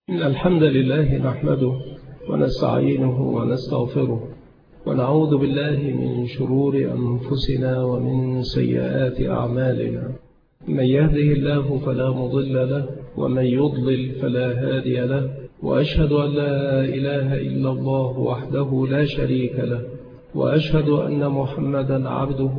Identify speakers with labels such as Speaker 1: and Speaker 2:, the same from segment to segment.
Speaker 1: إن الحمد لله نحمده ونستعينه ونستغفره ونعوذ بالله من شرور أنفسنا ومن سيئات أعمالنا. من يهده الله فلا مضل له ومن يضلل فلا هادي له، وأشهد أن لا إله إلا الله وحده لا شريك له، وأشهد أن محمدا عبده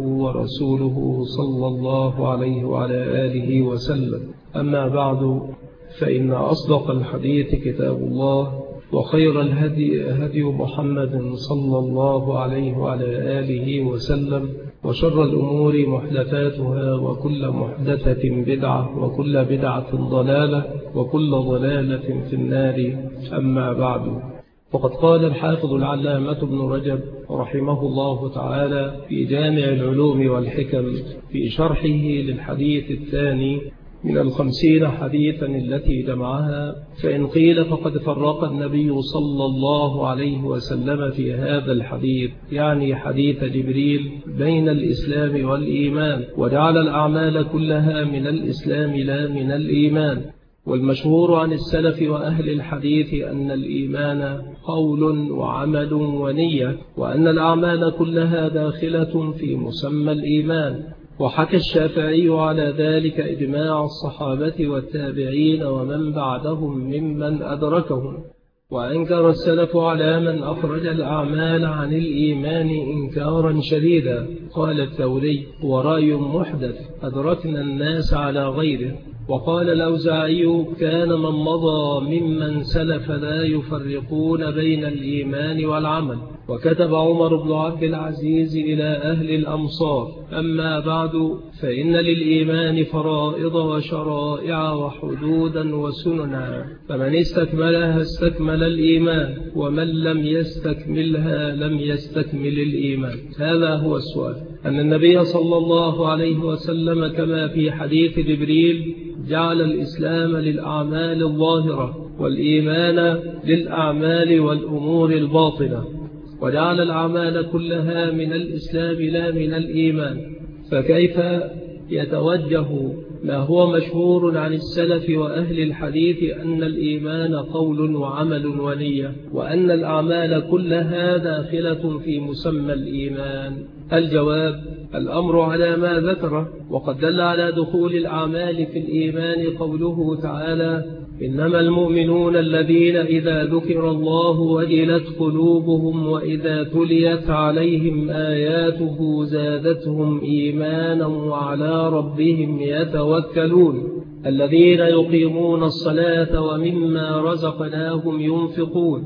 Speaker 1: ورسوله صلى الله عليه وعلى آله وسلم. أما بعد، فإن أصدق الحديث كتاب الله، وخير الهدي هدي محمد صلى الله عليه وعلى آله وسلم، وشر الأمور محدثاتها، وكل محدثة بدعة، وكل بدعة ضلالة، وكل ضلالة في النار. أما بعد، وقد قال الحافظ العلامة ابن رجب رحمه الله تعالى في جامع العلوم والحكم في شرحه للحديث الثاني من 50 حديثا التي جمعها: فإن قيل فقد فرق النبي صلى الله عليه وسلم في هذا الحديث، يعني حديث جبريل، بين الإسلام والإيمان، وجعل الأعمال كلها من الإسلام لا من الإيمان. والمشهور عن السلف وأهل الحديث أن الإيمان قول وعمل ونية، وأن الأعمال كلها داخلة في مسمى الإيمان. وحكى الشافعي على ذلك إجماع الصحابة والتابعين ومن بعدهم ممن أدركهم. وأنكر السلف على من أخرج الأعمال عن الإيمان إنكارا شديدا. قال الثوري: ورأي محدث أدركنا الناس على غيره. وقال الأوزاعي: كان من مضى ممن سلف لا يفرقون بين الإيمان والعمل. وكتب عمر بن عبد العزيز إلى أهل الأمصار: أما بعد، فإن للإيمان فرائض وشرائع وحدودا وسننا، فمن استكملها استكمل الإيمان، ومن لم يستكملها لم يستكمل الإيمان. هذا هو السؤال: أن النبي صلى الله عليه وسلم كما في حديث جبريل جعل الإسلام للأعمال الظاهرة، والإيمان للأعمال والأمور الباطنة، وجعل الأعمال كلها من الإسلام لا من الإيمان. فكيف يتوجه ما هو مشهور عن السلف وأهل الحديث أن الإيمان قول وعمل ونية، وأن الأعمال كلها داخلة في مسمى الإيمان؟ الجواب: الأمر على ما ذكره. وقد دل على دخول الأعمال في الإيمان قوله تعالى: إنما المؤمنون الذين إذا ذكر الله وجلت قلوبهم وإذا تليت عليهم آياته زادتهم إيمانا وعلى ربهم يتوكلون الذين يقيمون الصلاة ومما رزقناهم ينفقون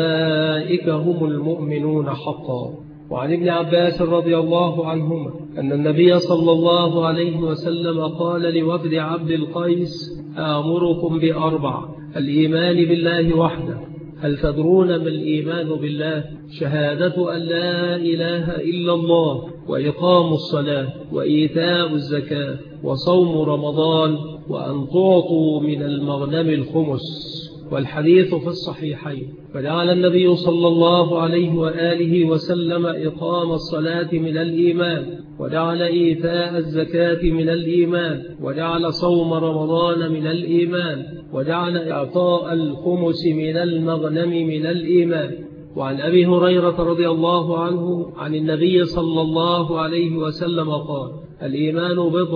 Speaker 1: أولئك هم المؤمنون حقا. وعن ابن عباس رضي الله عنهما أن النبي صلى الله عليه وسلم قال لوفد عبد القيس: آمركم بأربع: الإيمان بالله وحده. هل تدرون ما الإيمان بالله؟ شهادة أن لا إله إلا الله، وإقام الصلاة، وإيتاء الزكاة، وصوم رمضان، وأن تعطوا من المغنم الخمس. والحديث في الصحيحين. فجعل النبي صلى الله عليه وآله وسلم إقام الصلاة من الإيمان، وجعل إيتاء الزكاة من الإيمان، وجعل صوم رمضان من الإيمان، وجعل إعطاء الخمس من المغنم من الإيمان. وعن أبي هريرة رضي الله عنه عن النبي صلى الله عليه وسلم قال: الإيمان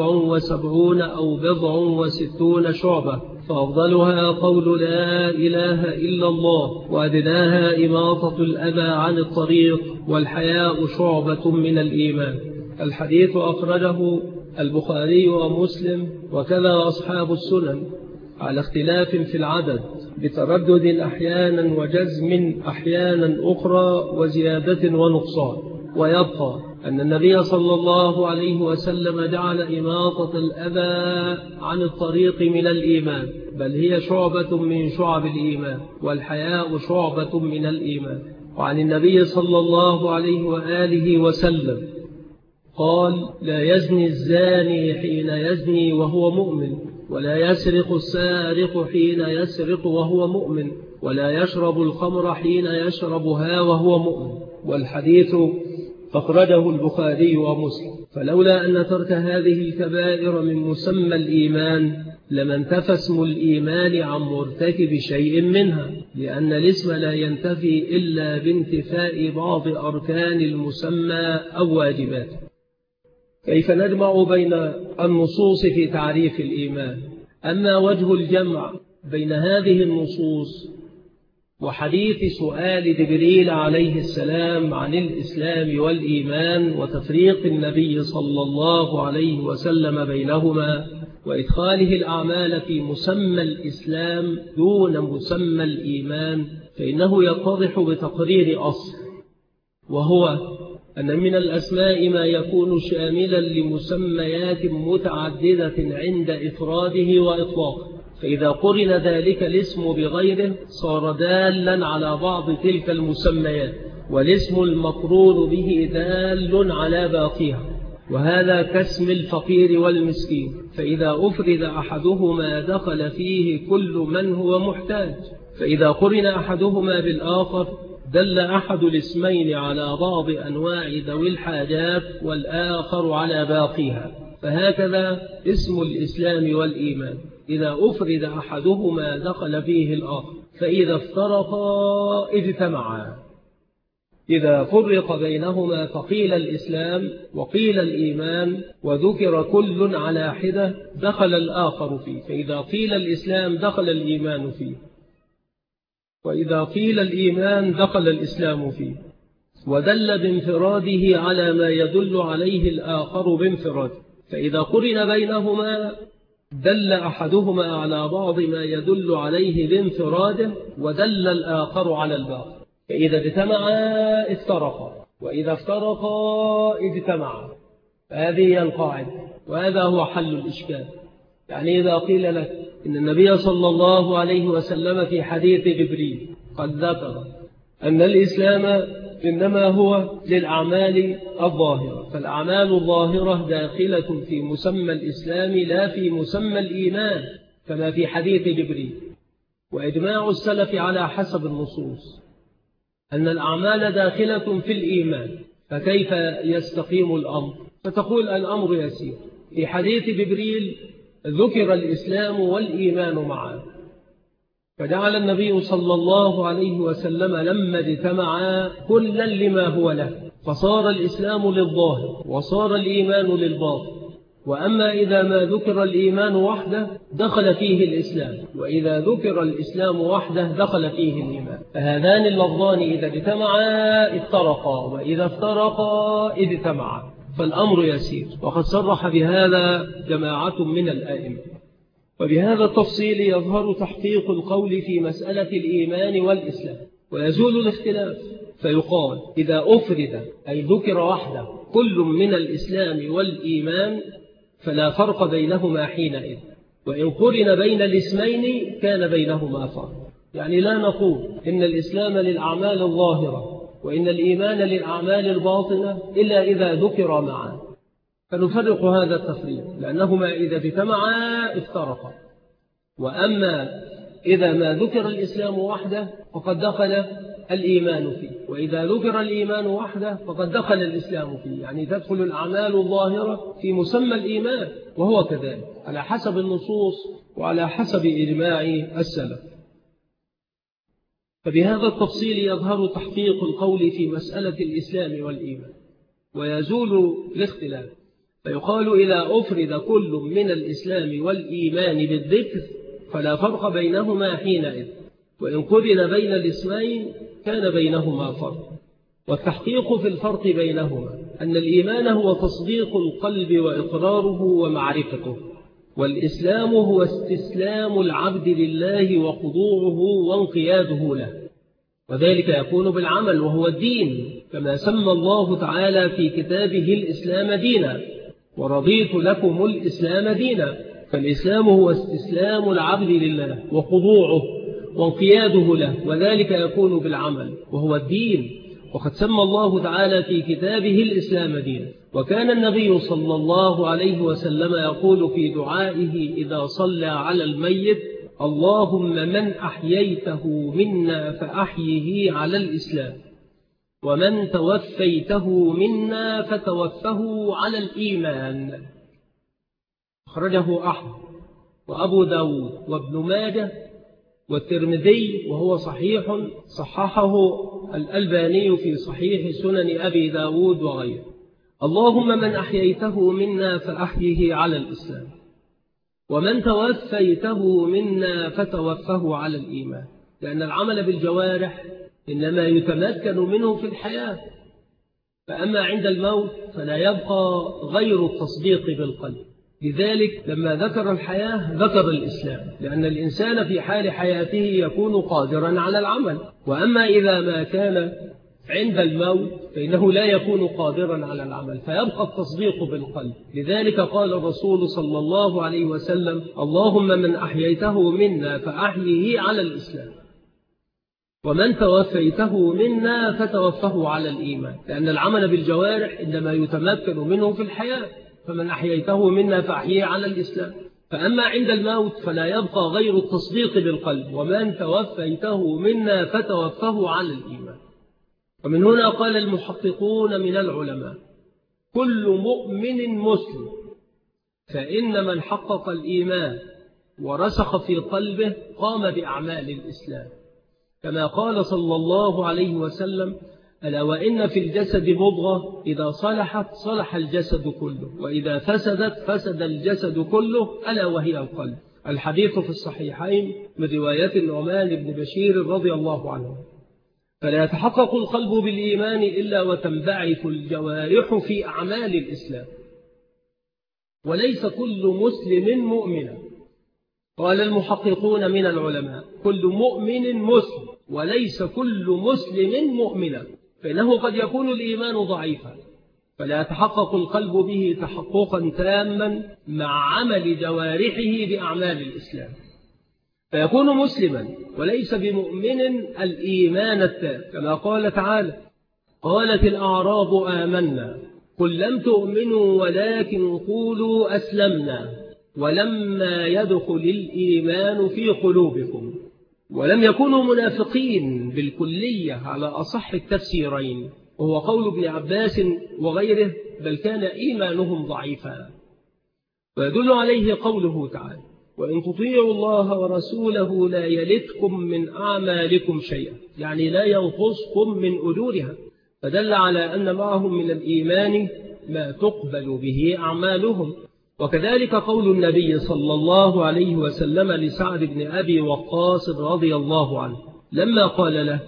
Speaker 1: 70 أو 60 شعبة، فأفضلها قول لا إله إلا الله، وأدناها إماطة الأذى عن الطريق، والحياء شعبة من الإيمان. الحديث أخرجه البخاري ومسلم، وكذا أصحاب السنن، على اختلاف في العدد، بتردد أحيانا وجزم أحيانا أخرى، وزيادة ونقصان. ويبقى أن النبي صلى الله عليه وسلم جعل إماطة الأذى عن الطريق من الإيمان، بل هي شعبة من شعب الإيمان، والحياء شعبة من الإيمان. وعن النبي صلى الله عليه وآله وسلم قال: لا يزني الزاني حين يزني وهو مؤمن، ولا يسرق السارق حين يسرق وهو مؤمن، ولا يشرب الخمر حين يشربها وهو مؤمن. والحديث أخرجه البخاري ومسلم. فلولا أن ترك هذه الكبائر من مسمى الإيمان لما انتفى اسم الإيمان عن مرتكب شيء منها، لأن الاسم لا ينتفي إلا بانتفاء بعض أركان المسمى أو واجباته. كيف نجمع بين النصوص في تعريف الإيمان؟ أما وجه الجمع بين هذه النصوص وحديث سؤال جبريل عليه السلام عن الإسلام والإيمان وتفريق النبي صلى الله عليه وسلم بينهما وإدخاله الأعمال في مسمى الإسلام دون مسمى الإيمان، فإنه يتضح بتقرير أصل، وهو أن من الأسماء ما يكون شاملا لمسميات متعددة عند إفراده وإطلاقه، فإذا قرن ذلك الاسم بغيره صار دالا على بعض تلك المسميات، والاسم المقرون به دال على باقيها، وهذا كاسم الفقير والمسكين، فإذا أفرد أحدهما دخل فيه كل من هو محتاج، فإذا قرن أحدهما بالآخر دل أحد الاسمين على بعض أنواع ذوي الحاجات والآخر على باقيها. فهكذا اسم الإسلام والإيمان إذا أفرد أحدهما دخل فيه الآخر، فإذا افترقا اجتمعا. إذا فرق بينهما فقيل الإسلام وقيل الإيمان وذكر كل على حدة دخل الآخر فيه، فإذا قيل الإسلام دخل الإيمان فيه، وإذا قيل الإيمان دخل الإسلام فيه، ودل بانفراده على ما يدل عليه الآخر بانفراده، فإذا قرن بينهما دل أحدهما على بعض ما يدل عليه بانفراده ودل الآخر على الباقي، فإذا اجتمعا افترقا وإذا افترقا اجتمعا. هذه هي القاعدة، وهذا هو حل الإشكال. يعني إذا قيل لك إن النبي صلى الله عليه وسلم في حديث جبريل قد ذكر أن الإسلام إنما هو للأعمال الظاهرة، فالأعمال الظاهرة داخلة في مسمى الإسلام لا في مسمى الإيمان كما في حديث جبريل، وإجماع السلف على حسب النصوص أن الأعمال داخلة في الإيمان، فكيف يستقيم الأمر؟ فتقول الأمر يسير. في حديث جبريل ذكر الإسلام والإيمان معا، فجعل النبي صلى الله عليه وسلم لما اجتمعا كلا لما هو له، فصار الإسلام للظاهر وصار الإيمان للباطن. وأما إذا ما ذكر الإيمان وحده دخل فيه الإسلام، وإذا ذكر الإسلام وحده دخل فيه الإيمان، فهذان اللفظان إذا اجتمعا افترقا وإذا افترقا اجتمعا، فالأمر يسير. وقد صرح بهذا جماعة من الآئمة. وبهذا التفصيل يظهر تحقيق القول في مسألة الإيمان والإسلام، ويزول الاختلاف، فيقال إذا أفرد أي ذكر وحده كل من الإسلام والإيمان فلا فرق بينهما حينئذ، وإن قرن بين الاسمين كان بينهما فرق. يعني لا نقول إن الإسلام للأعمال الظاهرة وإن الإيمان للأعمال الباطنة إلا إذا ذكر معا، فنفرق هذا التفريق، لأنهما إذا اجتمعا افترقا. وأما إذا ما ذكر الإسلام وحده فقد دخل الإيمان فيه، وإذا ذكر الإيمان وحده فقد دخل الإسلام فيه، يعني تدخل الأعمال الظاهرة في مسمى الإيمان، وهو كذلك على حسب النصوص وعلى حسب إجماع السلف. فبهذا التفصيل يظهر تحقيق القول في مسألة الإسلام والإيمان، ويزول الاختلاف، فيقال إذا أفرد كل من الإسلام والإيمان بالذكر فلا فرق بينهما حينئذ، وإن قرن بين الاسمين كان بينهما فرق. والتحقيق في الفرق بينهما أن الإيمان هو تصديق القلب وإقراره ومعرفته، والإسلام هو استسلام العبد لله وخضوعه وانقياده له، وذلك يكون بالعمل وهو الدين، كما سمى الله تعالى في كتابه الإسلام دينا، ورضيت لكم الإسلام دينا. فالإسلام هو استسلام العبد لله وخضوعه وانقياده له، وذلك يكون بالعمل وهو الدين. وقد سمى الله تعالى في كتابه الإسلام دينا. وكان النبي صلى الله عليه وسلم يقول في دعائه إذا صلى على الميت اللهم من أحييته منا فأحيه على الإسلام، ومن توفيته منا فتوفه على الإيمان. أخرجه أحمد وأبو داود وابن ماجه والترمذي وهو صحيح صححه الألباني في صحيح سنن أبي داود وغيره. اللهم من أحييته منا فأحيه على الإسلام، ومن توفيته منا فتوفه على الإيمان، لأن العمل بالجوارح إنما يتمكن منه في الحياة، فأما عند الموت فلا يبقى غير التصديق بالقلب. لذلك لما ذكر الحياة ذكر الإسلام، لأن الإنسان في حال حياته يكون قادرا على العمل، وأما إذا ما كان عند الموت فإنه لا يكون قادرا على العمل، فيبقى التصديق بالقلب. لذلك قال الرسول صلى الله عليه وسلم: اللهم من أحييته منا فأحيه على الإسلام، ومن توفيته منا فتوفه على الإيمان، لأن العمل بالجوارح إنما يتمكن منه في الحياة، فمن أحييته منا فأحيه على الإسلام. فأما عند الموت فلا يبقى غير التصديق بالقلب، ومن توفيته منا فتوفه على الإيمان. ومن هنا قال المحققون من العلماء: كل مؤمن مسلم، فإن من حقق الإيمان ورسخ في قلبه قام بأعمال الإسلام، كما قال صلى الله عليه وسلم: ألا وإن في الجسد مضغة إذا صلحت صلح الجسد كله، وإذا فسدت فسد الجسد كله، ألا وهي القلب. الحديث في الصحيحين من رواية النعمان بن بشير رضي الله عنه. فلا يتحقق القلب بالإيمان إلا وتنبعث الجوارح في أعمال الإسلام، وليس كل مسلم مؤمنا. قال المحققون من العلماء: كل مؤمن مسلم، وليس كل مسلم مؤمنا، فإنه قد يكون الإيمان ضعيفا فلا يتحقق القلب به تحققا تاما مع عمل جوارحه بأعمال الإسلام، فيكون مسلما وليس بمؤمن الإيمان التام، كما قال تعالى: قالت الأعراب آمنا قل لم تؤمنوا ولكن قولوا أسلمنا ولما يدخل الإيمان في قلوبكم. ولم يكونوا منافقين بالكلية على أصح التفسيرين، وهو قول ابن عباس وغيره، بل كان إيمانهم ضعيفا. ويدل عليه قوله تعالى: وإن تطيعوا الله ورسوله لا يلتكم من أعمالكم شيئا، يعني لا ينقصكم من أجورها، فدل على أن معهم من الإيمان ما تقبل به أعمالهم. وكذلك قول النبي صلى الله عليه وسلم لسعد بن أبي وقاص رضي الله عنه لما قال له: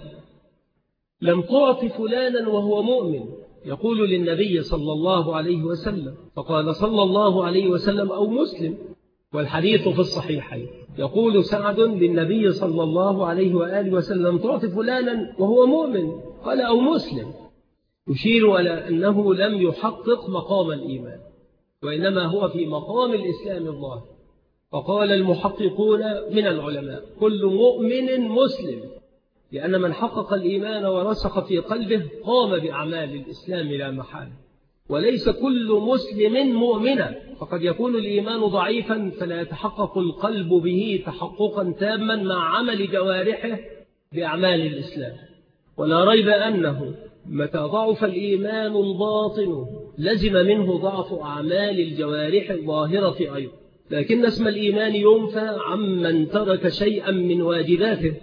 Speaker 1: لم تعط فلانا وهو مؤمن، يقول للنبي صلى الله عليه وسلم، فقال صلى الله عليه وسلم: أو مسلم. والحديث في الصحيحين يقول سعد للنبي صلى الله عليه وآله وسلم: تعط فلانا وهو مؤمن، قال: أو مسلم، يشير إلى أنه لم يحقق مقام الإيمان، وإنما هو في مقام الإسلام الظاهر. فقال المحققون من العلماء: كل مؤمن مسلم، لأن من حقق الإيمان ورسخ في قلبه قام بأعمال الإسلام لا محالة. وليس كل مسلم مؤمنا، فقد يكون الإيمان ضعيفا فلا يتحقق القلب به تحققا تاما مع عمل جوارحه بأعمال الإسلام. ولا ريب أنه متى ضعف الإيمان الباطن لزم منه ضعف أعمال الجوارح الظاهرة أيضا، لكن اسم الإيمان ينفى عمن ترك شيئا من واجباته،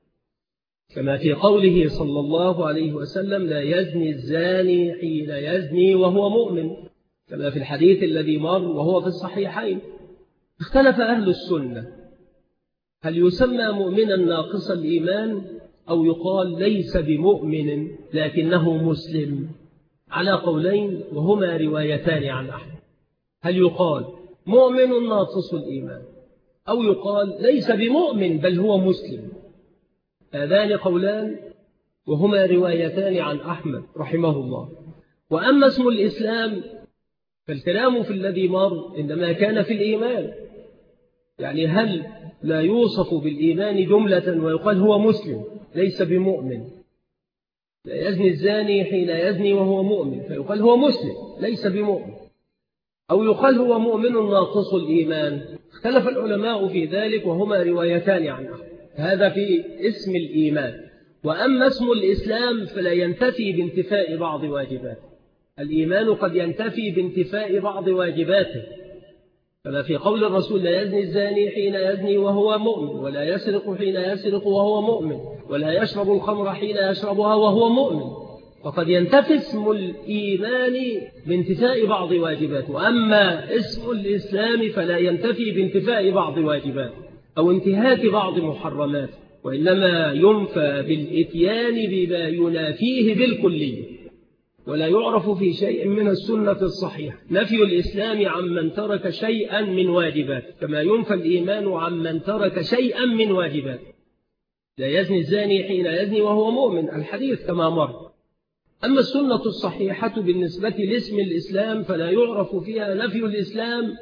Speaker 1: كما في قوله صلى الله عليه وسلم: لا يزني الزاني حين يزني وهو مؤمن، كما في الحديث الذي مر وهو في الصحيحين. اختلف أهل السنة هل يسمى مؤمنا ناقص الإيمان أو يقال ليس بمؤمن لكنه مسلم، على قولين وهما روايتان عن أحمد. هل يقال مؤمن ناقص الإيمان أو يقال ليس بمؤمن بل هو مسلم؟ هذان قولان وهما روايتان عن أحمد رحمه الله. وأما اسم الإسلام فالكلام في الذي مر إنما كان في الإيمان، يعني هل لا يوصف بالإيمان جملة ويقال هو مسلم ليس بمؤمن؟ لا يزني الزاني حين يزني وهو مؤمن فيقال هو مسلم ليس بمؤمن، أو يقال هو مؤمن ناقص الإيمان. اختلف العلماء في ذلك وهما روايتان عن أحمد. هذا في اسم الإيمان. وأما اسم الإسلام فلا ينتفي بانتفاء بعض واجباته. الإيمان قد ينتفي بانتفاء بعض واجباته، كما في قول الرسول: لا يزني الزاني حين يزني وهو مؤمن، ولا يسرق حين يسرق وهو مؤمن، ولا يشرب الخمر حين يشربها وهو مؤمن. فقد ينتفي اسم الإيمان بانتفاء بعض واجباته، أما اسم الإسلام فلا ينتفي بانتفاء بعض واجباته أو انتهاك بعض محرماته، وإنما ينفى بالإتيان بما ينافيه بالكلية. ولا يعرف في شيء من السنة الصحيحة نفي الإسلام عمن ترك شيئا من واجباته، كما ينفى الإيمان عمن ترك شيئا من واجباته. لا يزني الزاني حين يزني وهو مؤمن، الحديث كما مر. أما السنة الصحيحة بالنسبة لاسم الإسلام فلا يعرف فيها نفي الإسلام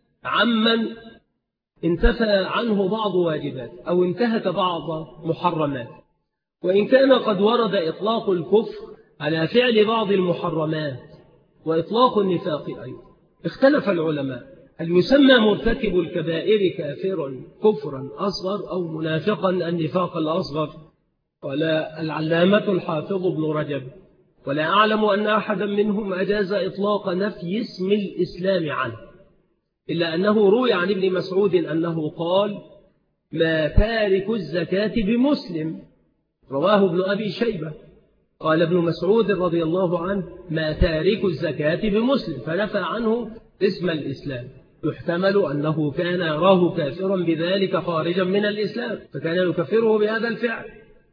Speaker 1: عمن انتفى عنه بعض واجبات أو انتهك بعض محرمات، وإن كان قد ورد إطلاق الكفر على فعل بعض المحرمات وإطلاق النفاق أيضا. اختلف العلماء: هل يسمى مرتكب الكبائر كافرا كفرا أصغر أو منافقا النفاق الأصغر؟ قال العلامة الحافظ ابن رجب: ولا أعلم أن أحدا منهم أجاز إطلاق نفي اسم الإسلام عنه، إلا أنه روي عن ابن مسعود أنه قال: ما تارك الزكاة بمسلم. رواه ابن أبي شيبة. قال ابن مسعود رضي الله عنه: ما تارك الزكاة بمسلم، فنفى عنه اسم الإسلام. يحتمل أنه كان يراه كافرا بذلك خارجا من الإسلام، فكان يكفره بهذا الفعل،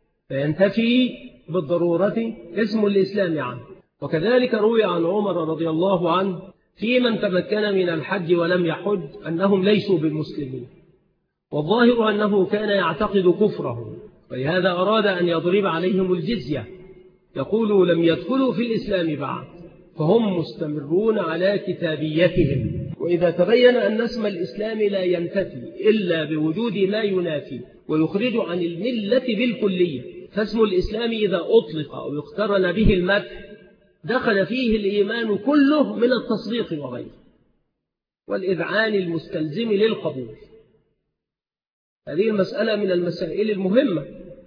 Speaker 1: فينتفي بالضرورة اسم الإسلام عنه. وكذلك روي عن عمر رضي الله عنه في من تمكن من الحج ولم يحج أنهم ليسوا بالمسلمين، والظاهر أنه كان يعتقد كفرهم، ولهذا أراد أن يضرب عليهم الجزية. يقول: لم يدخلوا في الإسلام بعد، فهم مستمرون على كتابيتهم. وإذا تبين أن اسم الإسلام لا ينتفي إلا بوجود ما ينافي ويخرج عن الملة بالكلية، فاسم الإسلام إذا أطلق أو اقترن به المدح دخل فيه الإيمان كله من التصديق وغيره والإذعان المستلزم للقبول. هذه المسألة من المسائل المهمة،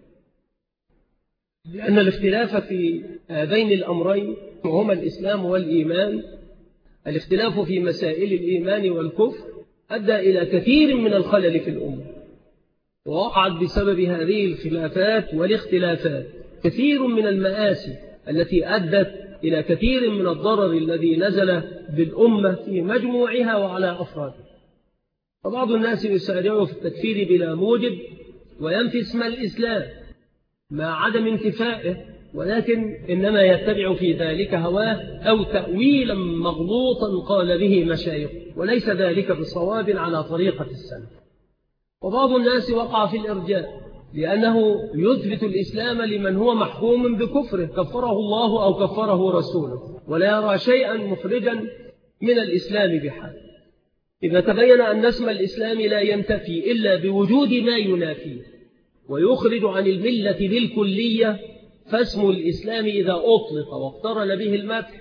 Speaker 1: لأن الاختلاف في هذين الأمرين وهما الإسلام والإيمان، الاختلاف في مسائل الإيمان والكفر أدى إلى كثير من الخلل في الأمة، ووقعت بسبب هذه الخلافات والاختلافات كثير من المآسي التي أدت إلى كثير من الضرر الذي نزل بالأمة في مجموعها وعلى أفرادها. فبعض الناس يسارع في التكفير بلا موجب وينفي اسم الإسلام مع عدم انتفائه، ولكن إنما يتبع في ذلك هواه أو تأويلا مغلوطا قال به مشايخ، وليس ذلك بصواب على طريقة السلف. وبعض الناس وقع في الإرجاء لأنه يثبت الإسلام لمن هو محكوم بكفره، كفره الله أو كفره رسوله، ولا يرى شيئا مخرجا من الإسلام بحال. إذا تبين أن اسم الإسلام لا ينتفي إلا بوجود ما ينافيه ويخرج عن الملة بالكلية، فاسم الإسلام إذا أطلق واقترن به المدح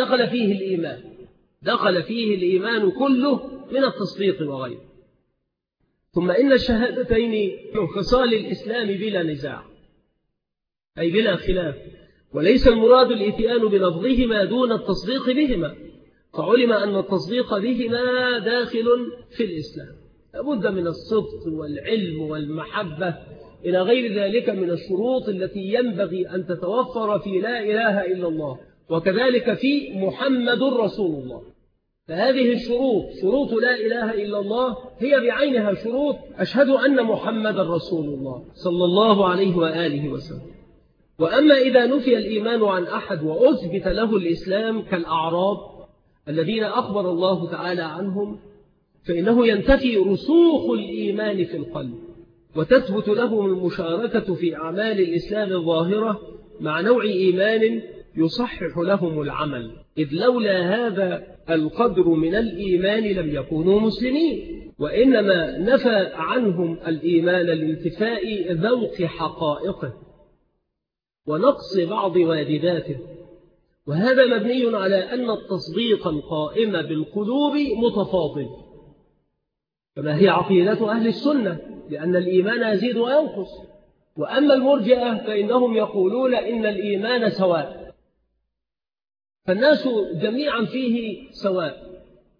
Speaker 1: دخل فيه الإيمان كله من التصديق وغيره. ثم إن الشهادتين من خصال الإسلام بلا نزاع، أي بلا خلاف، وليس المراد الإتيان بلفظهما دون التصديق بهما، فعلم أن التصديق بهما داخل في الإسلام. لابد من الصدق والعلم والمحبة إلى غير ذلك من الشروط التي ينبغي أن تتوفر في لا إله إلا الله، وكذلك في محمد رسول الله. فهذه الشروط، شروط لا إله إلا الله، هي بعينها شروط أشهد أن محمد رسول الله صلى الله عليه وآله وسلم. وأما إذا نفي الإيمان عن أحد وأثبت له الإسلام كالأعراب الذين أخبر الله تعالى عنهم، فإنه ينتفي رسوخ الإيمان في القلب، وتثبت لهم المشاركة في أعمال الإسلام الظاهرة مع نوع إيمان يصحح لهم العمل، إذ لولا هذا القدر من الإيمان لم يكونوا مسلمين، وإنما نفى عنهم الإيمان لانتفاء ذوق حقائقه ونقص بعض واجباته. وهذا مبني على أن التصديق القائم بالقلوب متفاضل، كما هي عقيدة أهل السنة، لأن الإيمان يزيد وينقص. وأما المرجئة فإنهم يقولون إن الإيمان سواء، فالناس جميعا فيه سواء،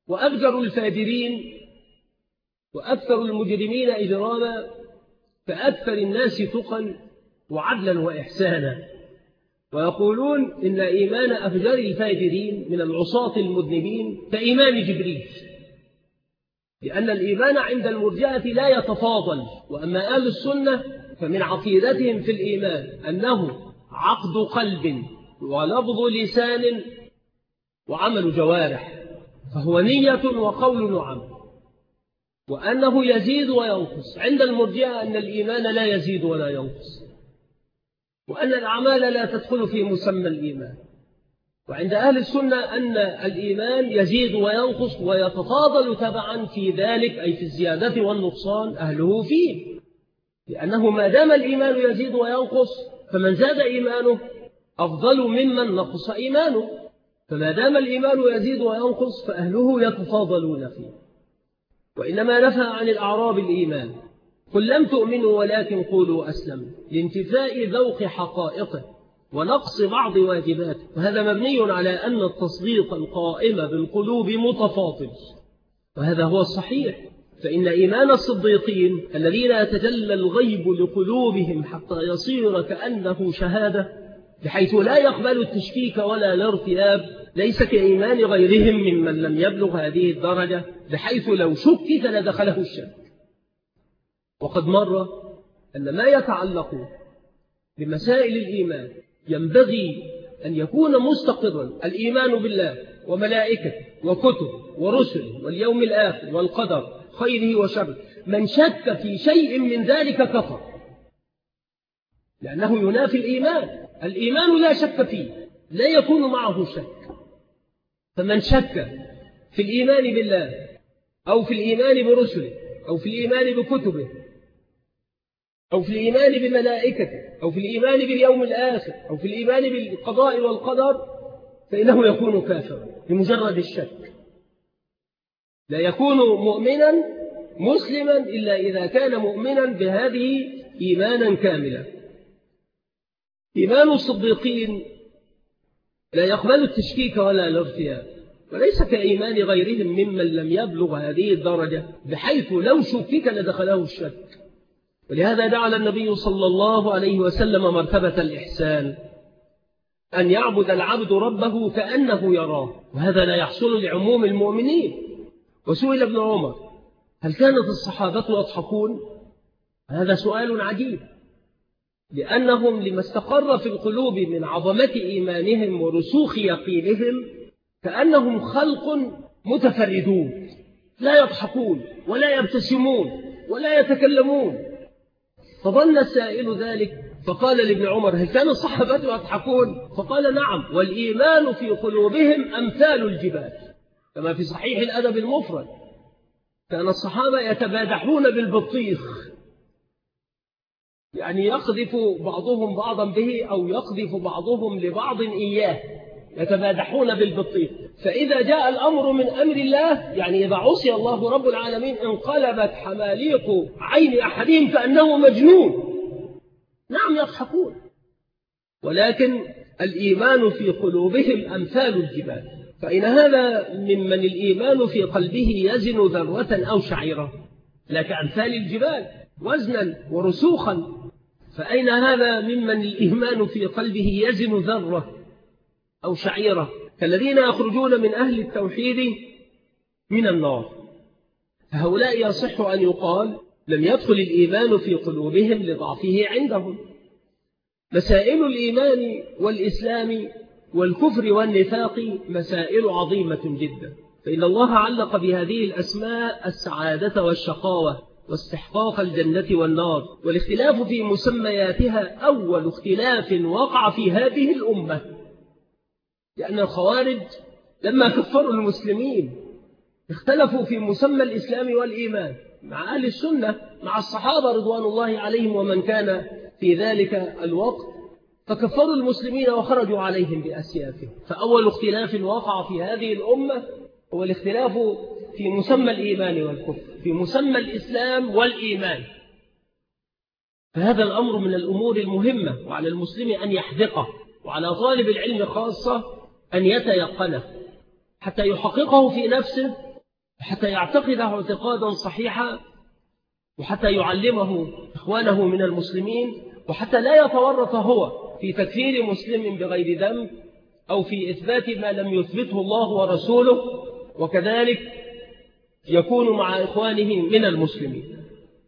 Speaker 1: وأفجر الفاجرين وأكثر المجرمين إجراما كأكثر الناس تقا وعدلا وإحسانا. ويقولون إن إيمان أفجر الفاجرين من العصاة المذنبين كإيمان جبريل، لأن الإيمان عند المرجئة لا يتفاضل. وأما أهل السنة فمن عقيدتهم في الإيمان أنه عقد قلب ولفظ لسان وعمل جوارح، فهو نية وقول وعمل، وأنه يزيد وينقص. عند المرجئة أن الإيمان لا يزيد ولا ينقص، وأن الأعمال لا تدخل في مسمى الإيمان. وعند أهل السنة أن الإيمان يزيد وينقص ويتفاضل تبعا في ذلك، أي في الزيادة والنقصان أهله فيه، لأنه ما دام الإيمان يزيد وينقص فمن زاد إيمانه أفضل ممن نقص إيمانه، فما دام الإيمان يزيد وينقص فأهله يتفاضلون فيه. وإنما نفى عن الأعراب الإيمان، قل لم تؤمنوا ولكن قولوا أسلموا، لانتفاء ذوق حقائقه ونقص بعض واجباته. وهذا مبني على أن التصديق القائم بالقلوب متفاضل، وهذا هو الصحيح. فإن إيمان الصديقين الذين يتجلى الغيب لقلوبهم حتى يصير كأنه شهادة، بحيث لا يقبل التشكيك ولا الارتياب، ليس كإيمان غيرهم ممن لم يبلغ هذه الدرجة، بحيث لو شكك لدخله الشك. وقد مر أن ما يتعلق بمسائل الإيمان ينبغي أن يكون مستقرا: الإيمان بالله وملائكته وكتب ورسل واليوم الآخر والقدر خيره وشره. من شك في شيء من ذلك كفر، لأنه ينافي الإيمان. الإيمان لا شك فيه، لا يكون معه شك. فمن شك في الإيمان بالله أو في الإيمان برسله أو في الإيمان بكتبه أو في الإيمان بملائكته أو في الإيمان باليوم الآخر أو في الإيمان بالقضاء والقدر، فإنه يكون كافرا لمجرد الشك. لا يكون مؤمنا مسلما إلا إذا كان مؤمنا بهذه إيمانا كاملا. إيمان الصديقين لا يقبل التشكيك ولا الارتياب، وليس كإيمان غيرهم ممن لم يبلغ هذه الدرجة، بحيث لو شكك لدخله الشك. ولهذا جعل النبي صلى الله عليه وسلم مرتبة الإحسان أن يعبد العبد ربه كأنه يراه، وهذا لا يحصل لعموم المؤمنين. وسئل ابن عمر: هل كانت الصحابة يضحكون؟ هذا سؤال عجيب، لأنهم لما استقر في القلوب من عظمة إيمانهم ورسوخ يقينهم كأنهم خلق متفردون، لا يضحكون ولا يبتسمون ولا يتكلمون. فظن السائل ذلك فقال لابن عمر: هل كان الصحابة يضحكون؟ فقال: نعم، والإيمان في قلوبهم أمثال الجبال، كما في صحيح الأدب المفرد: كان الصحابة يتبادحون بالبطيخ، يعني يقذف بعضهم بعضا به أو يقذف بعضهم لبعض إياه، يتبادحون بالبطيخ. فإذا جاء الأمر من أمر الله، يعني إذا عصي الله رب العالمين، انقلبت حماليق عين أحدهم كأنه مجنون. نعم يضحكون، ولكن الإيمان في قلوبهم أمثال الجبال. فإن هذا ممن الإيمان في قلبه يزن ذرة أو شعيرة، لا كأمثال الجبال وزنا ورسوخا. فأين هذا ممن الإيمان في قلبه يزن ذرة أو شعيرة، كالذين يخرجون من أهل التوحيد من النار. فهؤلاء يصح أن يقال لم يدخل الإيمان في قلوبهم لضعفه عندهم. مسائل الإيمان والإسلام والكفر والنفاق مسائل عظيمة جدا، فإن الله علق بهذه الأسماء السعادة والشقاوة واستحقاق الجنة والنار. والاختلاف في مسمياتها أول اختلاف وقع في هذه الأمة، لأن الخوارج لما كفروا المسلمين اختلفوا في مسمى الإسلام والإيمان مع أهل السنة، مع الصحابة رضوان الله عليهم ومن كان في ذلك الوقت، فكفروا المسلمين وخرجوا عليهم بأسيافهم. فأول اختلاف وقع في هذه الأمة هو الاختلاف في مسمى الإيمان والكفر، في مسمى الإسلام والإيمان. فهذا الأمر من الأمور المهمة، وعلى المسلم أن يحذقه، وعلى طالب العلم خاصة أن يتيقنه حتى يحققه في نفسه حتى يعتقده اعتقادا صحيحا، وحتى يعلمه إخوانه من المسلمين، وحتى لا يتورط هو في تكفير مسلم بغير ذنب أو في إثبات ما لم يثبته الله ورسوله، وكذلك يكون مع إخوانه من المسلمين.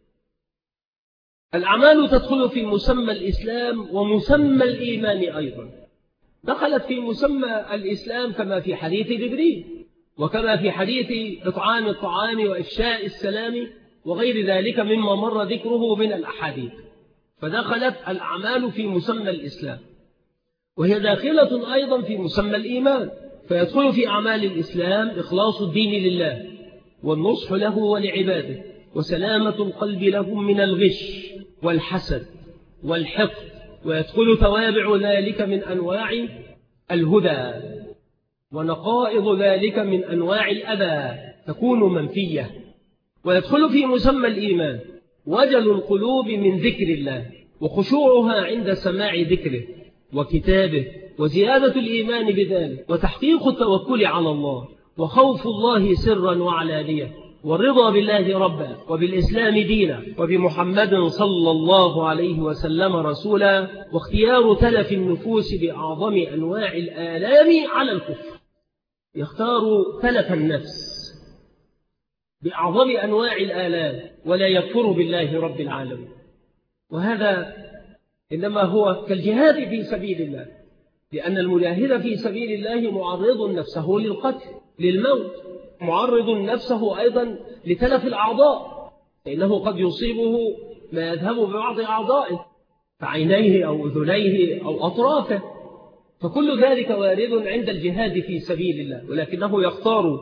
Speaker 1: الأعمال تدخل في مسمى الإسلام ومسمى الإيمان أيضا. دخلت في مسمى الإسلام كما في حديث جبريل، وكما في حديث إطعام الطعام وإفشاء السلام وغير ذلك مما مر ذكره من الأحاديث. فدخلت الأعمال في مسمى الإسلام، وهي داخلة أيضا في مسمى الإيمان. فيدخل في أعمال الإسلام إخلاص الدين لله، والنصح له ولعباده، وسلامة القلب لهم من الغش والحسد والحقد. ويدخل توابع ذلك من أنواع الهدى، ونقائض ذلك من أنواع الأذى تكون منفية. ويدخل في مسمى الإيمان وجل القلوب من ذكر الله، وخشوعها عند سماع ذكره وكتابه، وزيادة الإيمان بذلك، وتحقيق التوكل على الله، وخوف الله سرا وعلانية، والرضا بالله ربا، وبالإسلام دينا، وبمحمد صلى الله عليه وسلم رسولا، واختيار تلف النفوس بأعظم أنواع الآلام على الكفر. يختار تلف النفس بأعظم أنواع الآلام ولا يكفر بالله رب العالمين. وهذا إنما هو كالجهاد في سبيل الله، لأن المجاهد في سبيل الله معرض نفسه للقتل للموت، معرض نفسه أيضا لتلف الأعضاء، فإنه قد يصيبه ما يذهب ببعض أعضائه كعينيه أو أذنيه أو أطرافه، فكل ذلك وارد عند الجهاد في سبيل الله، ولكنه يختار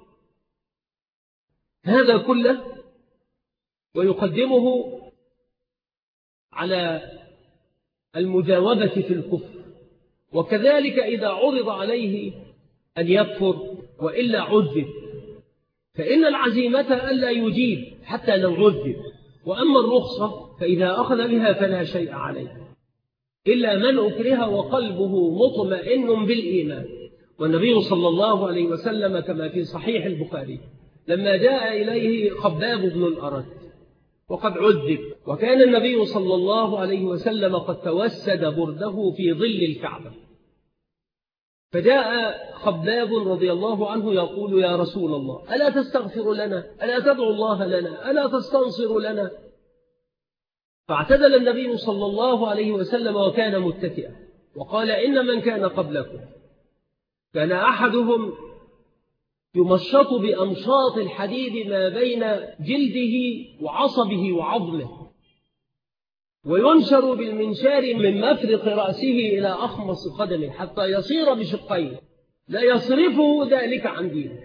Speaker 1: هذا كله ويقدمه على المجاوبة في الكفر. وكذلك إذا عرض عليه أن يكفر وإلا عذب، فإن العزيمة ألا يجيب حتى لو عذب، وأما الرخصة فإذا أخذ بها فلا شيء عليه إلا من أكره وقلبه مطمئن بالإيمان. والنبي صلى الله عليه وسلم كما في صحيح البخاري لما جاء إليه خباب بن الأرت وقد عذب، وكان النبي صلى الله عليه وسلم قد توسد برده في ظل الكعبة، فجاء خباب رضي الله عنه يقول: يا رسول الله، ألا تستغفر لنا؟ ألا تدعو الله لنا؟ ألا تستنصر لنا؟ فاعتدل النبي صلى الله عليه وسلم وكان متكئا، وقال: إن من كان قبلكم كان أحدهم يمشط بأمشاط الحديد ما بين جلده وعصبه وعظمه، وينشر بالمنشار من مفرق رأسه إلى أخمص قدمه حتى يصير بشقين، لا يصرفه ذلك عن دينه.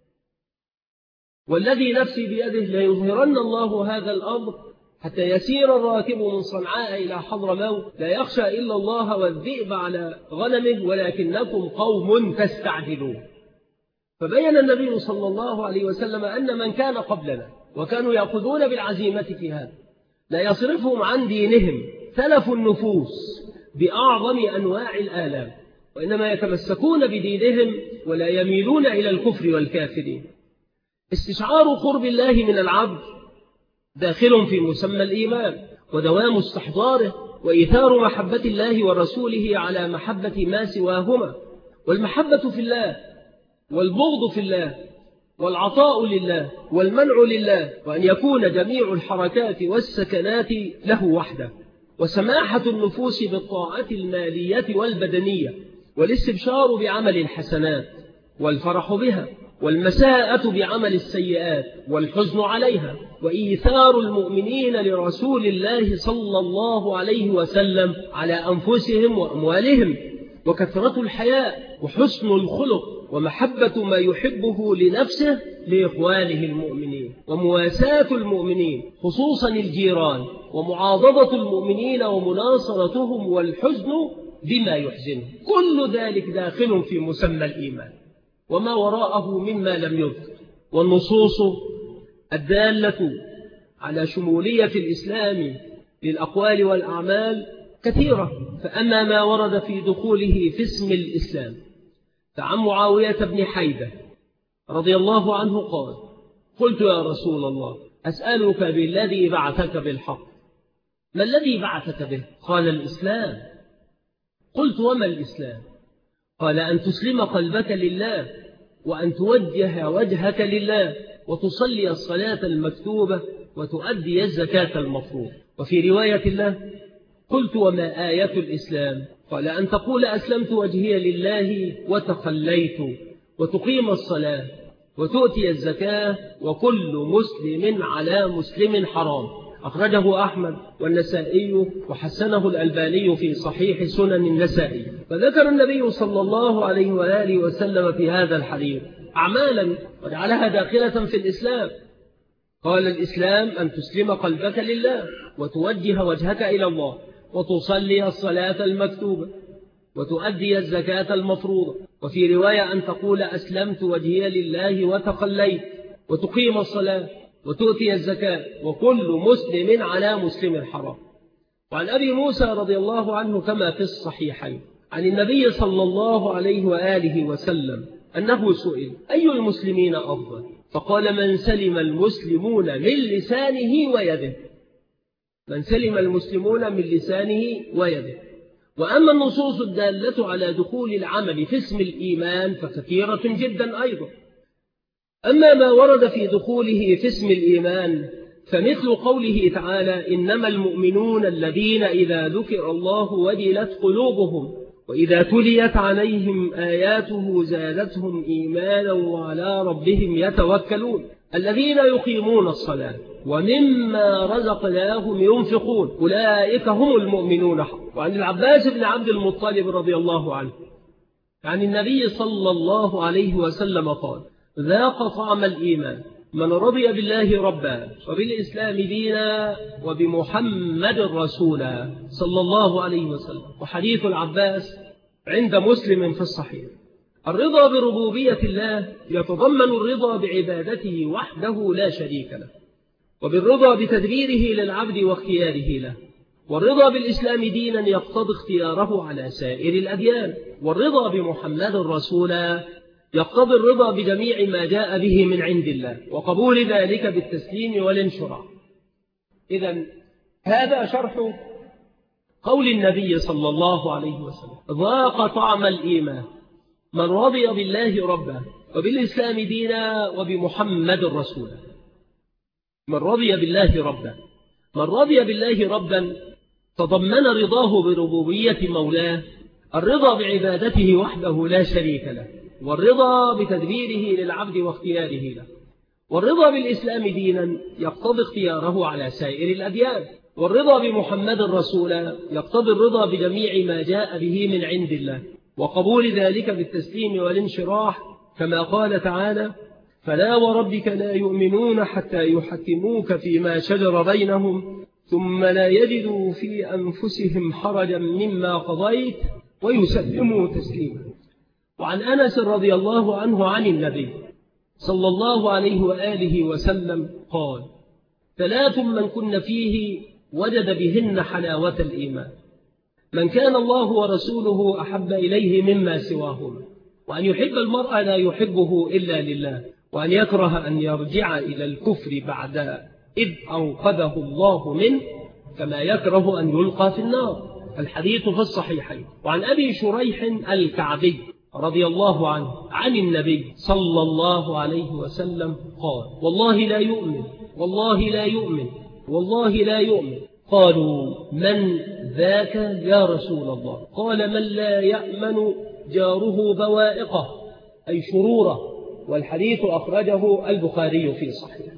Speaker 1: والذي نفسي بيده ليظهرن الله هذا الأمر حتى يسير الراكب من صنعاء إلى حضرموت لا يخشى إلا الله والذئب على غنمه ولكنكم قوم تستعجلون. فبين النبي صلى الله عليه وسلم أن من كان قبلنا وكانوا يأخذون بالعزيمة في هذا لا يصرفهم عن دينهم تلف النفوس بأعظم أنواع الآلام، وإنما يتمسكون بدينهم ولا يميلون إلى الكفر والكافرين. استشعار قرب الله من العبد داخل في مسمى الإيمان، ودوام استحضاره وإيثار محبة الله ورسوله على محبة ما سواهما، والمحبة في الله والبغض في الله، والعطاء لله والمنع لله، وأن يكون جميع الحركات والسكنات له وحده، وسماحة النفوس بالطاعة المالية والبدنية، والاستبشار بعمل الحسنات والفرح بها، والمساءة بعمل السيئات والحزن عليها، وإيثار المؤمنين لرسول الله صلى الله عليه وسلم على أنفسهم وأموالهم، وكثرة الحياء وحسن الخلق ومحبة ما يحبه لنفسه لإخوانه المؤمنين، ومواساة المؤمنين خصوصا الجيران، ومعاضدة المؤمنين ومناصرتهم، والحزن بما يحزنه. كل ذلك داخل في مسمى الإيمان وما وراءه مما لم يذكر. والنصوص الدالة على شمولية الإسلام للأقوال والأعمال كثيرة، فأما ما ورد في دخوله في اسم الإسلام فعن معاوية بن حيدة رضي الله عنه قال: قلت يا رسول الله أسألك بالذي بعثك بالحق. ما الذي بعثك به؟ قال الإسلام. قلت وما الإسلام؟ قال أن تسلم قلبك لله، وأن توجه وجهك لله، وتصلي الصلاة المكتوبة، وتؤدي الزكاة المفروض. وفي رواية الله قلت وما آية الإسلام؟ قال أن تقول أسلمت وجهي لله وتخليت، وتقيم الصلاة، وتؤتي الزكاة، وكل مسلم على مسلم حرام. أخرجه أحمد والنسائي وحسنه الألباني في صحيح سنن النسائي. فذكر النبي صلى الله عليه وآله وسلم في هذا الحديث أعمالا وجعلها داخلة في الإسلام. قال الإسلام أن تسلم قلبك لله، وتوجه وجهك إلى الله، وتصلي الصلاة المكتوبة، وتؤدي الزكاة المفروضة. وفي رواية أن تقول أسلمت وجهي لله وتخليت، وتقيم الصلاة، وتؤتي الزكاة، وكل مسلم على مسلم حرام. وعن أبي موسى رضي الله عنه كما في الصحيحين عن النبي صلى الله عليه وآله وسلم أنه سئل أي المسلمين أفضل؟ فقال من سلم المسلمون من لسانه ويده. من سلم المسلمون من لسانه ويده. وأما النصوص الدالة على دخول العمل في اسم الإيمان فكثيرة جدا أيضا. أما ما ورد في دخوله في اسم الإيمان فمثل قوله تعالى إنما المؤمنون الذين إذا ذكر الله وجلت قلوبهم وإذا تليت عليهم آياته زادتهم إيمانا وعلى ربهم يتوكلون الذين يقيمون الصلاة ومما رزقناهم ينفقون أولئك هم المؤمنون حقا. وعن العباس بن عبد المطلب رضي الله عنه عن النبي صلى الله عليه وسلم قال ذاق طعم الإيمان من رضي بالله ربا وبالإسلام دينا وبمحمد رسولا صلى الله عليه وسلم. وحديث العباس عند مسلم في الصحيح. الرضا بربوبية الله يتضمن الرضا بعبادته وحده لا شريك له، وبالرضا بتدبيره للعبد واختياره له. والرضا بالإسلام دينا يقتضي اختياره على سائر الأديان. والرضا بمحمد رسولا يقتضي الرضا بجميع ما جاء به من عند الله، وقبول ذلك بالتسليم والانشراح. إذن هذا شرح قول النبي صلى الله عليه وسلم ذاق طعم الإيمان من رضي بالله ربا وبالإسلام دينا وبمحمد رسولا. من رضي بالله ربا. من رضي بالله ربا تضمن رضاه بربوبية مولاه، الرضا بعبادته وحده لا شريك له، والرضا بتدبيره للعبد واختياره له. والرضا بالإسلام دينا يقتضي اختياره على سائر الأديان. والرضا بمحمد رسولا يقتضي الرضا بجميع ما جاء به من عند الله، وقبول ذلك بالتسليم والانشراح، كما قال تعالى فلا وربك لا يؤمنون حتى يحكموك فيما شجر بينهم ثم لا يجدوا في أنفسهم حرجا مما قضيت ويسلموا تسليما. وعن أنس رضي الله عنه عن النبي صلى الله عليه وآله وسلم قال ثلاث من كن فيه وجد بهن حلاوة الإيمان: من كان الله ورسوله أحب إليه مما سواهما، وأن يحب المرء لا يحبه إلا لله، وأن يكره أن يرجع إلى الكفر بعد إذ أنقذه الله منه، كما يكره أن يلقى في النار. الحديث في الصحيحين. وعن أبي شريح الكعبي رضي الله عنه عن النبي صلى الله عليه وسلم قال والله لا يؤمن، والله لا يؤمن، والله لا يؤمن. قالوا من ذاك يا رسول الله؟ قال من لا يأمن جاره بوائقه أي شروره. والحديث أخرجه البخاري في صحيح.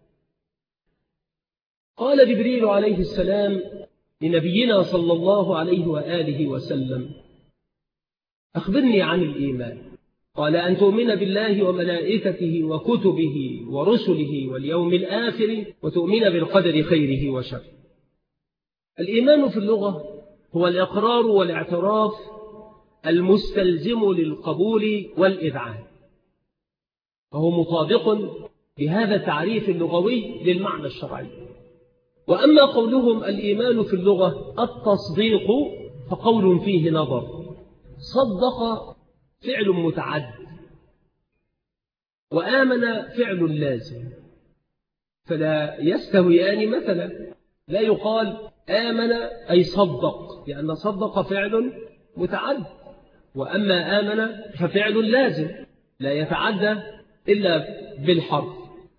Speaker 1: قال جبريل عليه السلام لنبينا صلى الله عليه وآله وسلم أخبرني عن الإيمان. قال أن تؤمن بالله وملائكته وكتبه ورسله واليوم الآخر وتؤمن بالقدر خيره وشره. الإيمان في اللغة هو الإقرار والاعتراف المستلزم للقبول والإذعان، فهو مطابق بهذا التعريف اللغوي للمعنى الشرعي. وأما قولهم الإيمان في اللغة التصديق فقول فيه نظر. صدق فعل متعد، وآمن فعل لازم، فلا يستويان مثلا. لا يقال آمن أي صدق، لأن صدق فعل متعد، وأما آمن ففعل لازم لا يتعدى إلا بالحرف.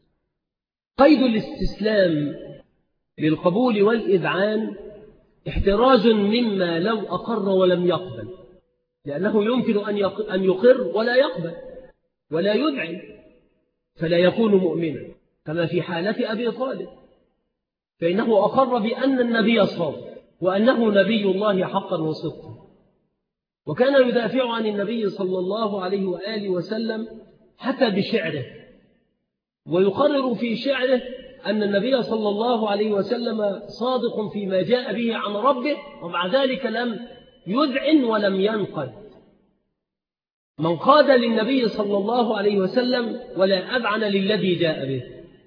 Speaker 1: قيد الاستسلام للقبول والإذعان احتراز مما لو أقر ولم يقبل، لأنه يمكن أن يقر ولا يقبل ولا يذعن، فلا يكون مؤمنا، كما في حالة أبي طالب، فإنه أقر بأن النبي صادق وأنه نبي الله حقا وصدقا، وكان يدافع عن النبي صلى الله عليه وآله وسلم حتى بشعره، ويقرر في شعره أن النبي صلى الله عليه وسلم صادق فيما جاء به عن ربه، ومع ذلك لم يذعن ولم ينقد. من قاد للنبي صلى الله عليه وسلم ولا أذعن للذي جاء به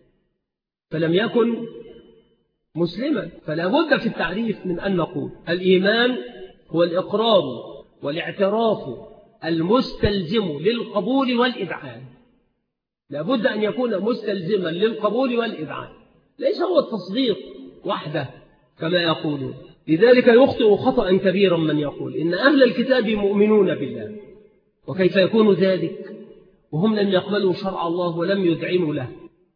Speaker 1: فلم يكن مسلما. فلا بد في التعريف من أن نقول الإيمان هو الإقرار والاعتراف المستلزم للقبول والإذعان. لا بد أن يكون مستلزما للقبول والإذعان، ليس هو التصديق وحده كما يقولون. لذلك يخطئ خطأ كبيرا من يقول إن أهل الكتاب مؤمنون بالله، وكيف يكون ذلك وهم لم يقبلوا شرع الله ولم يذعنوا له؟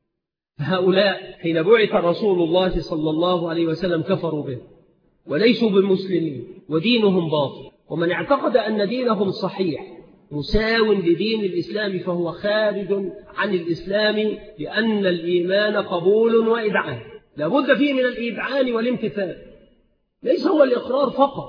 Speaker 1: هؤلاء حين بعث رسول الله صلى الله عليه وسلم كفروا به وليسوا بالمسلمين ودينهم باطل، ومن اعتقد أن دينهم صحيح مساو لدين الإسلام فهو خارج عن الإسلام، لأن الإيمان قبول وإذعان، لابد فيه من الإذعان والامتثال، ليس هو الإقرار فقط.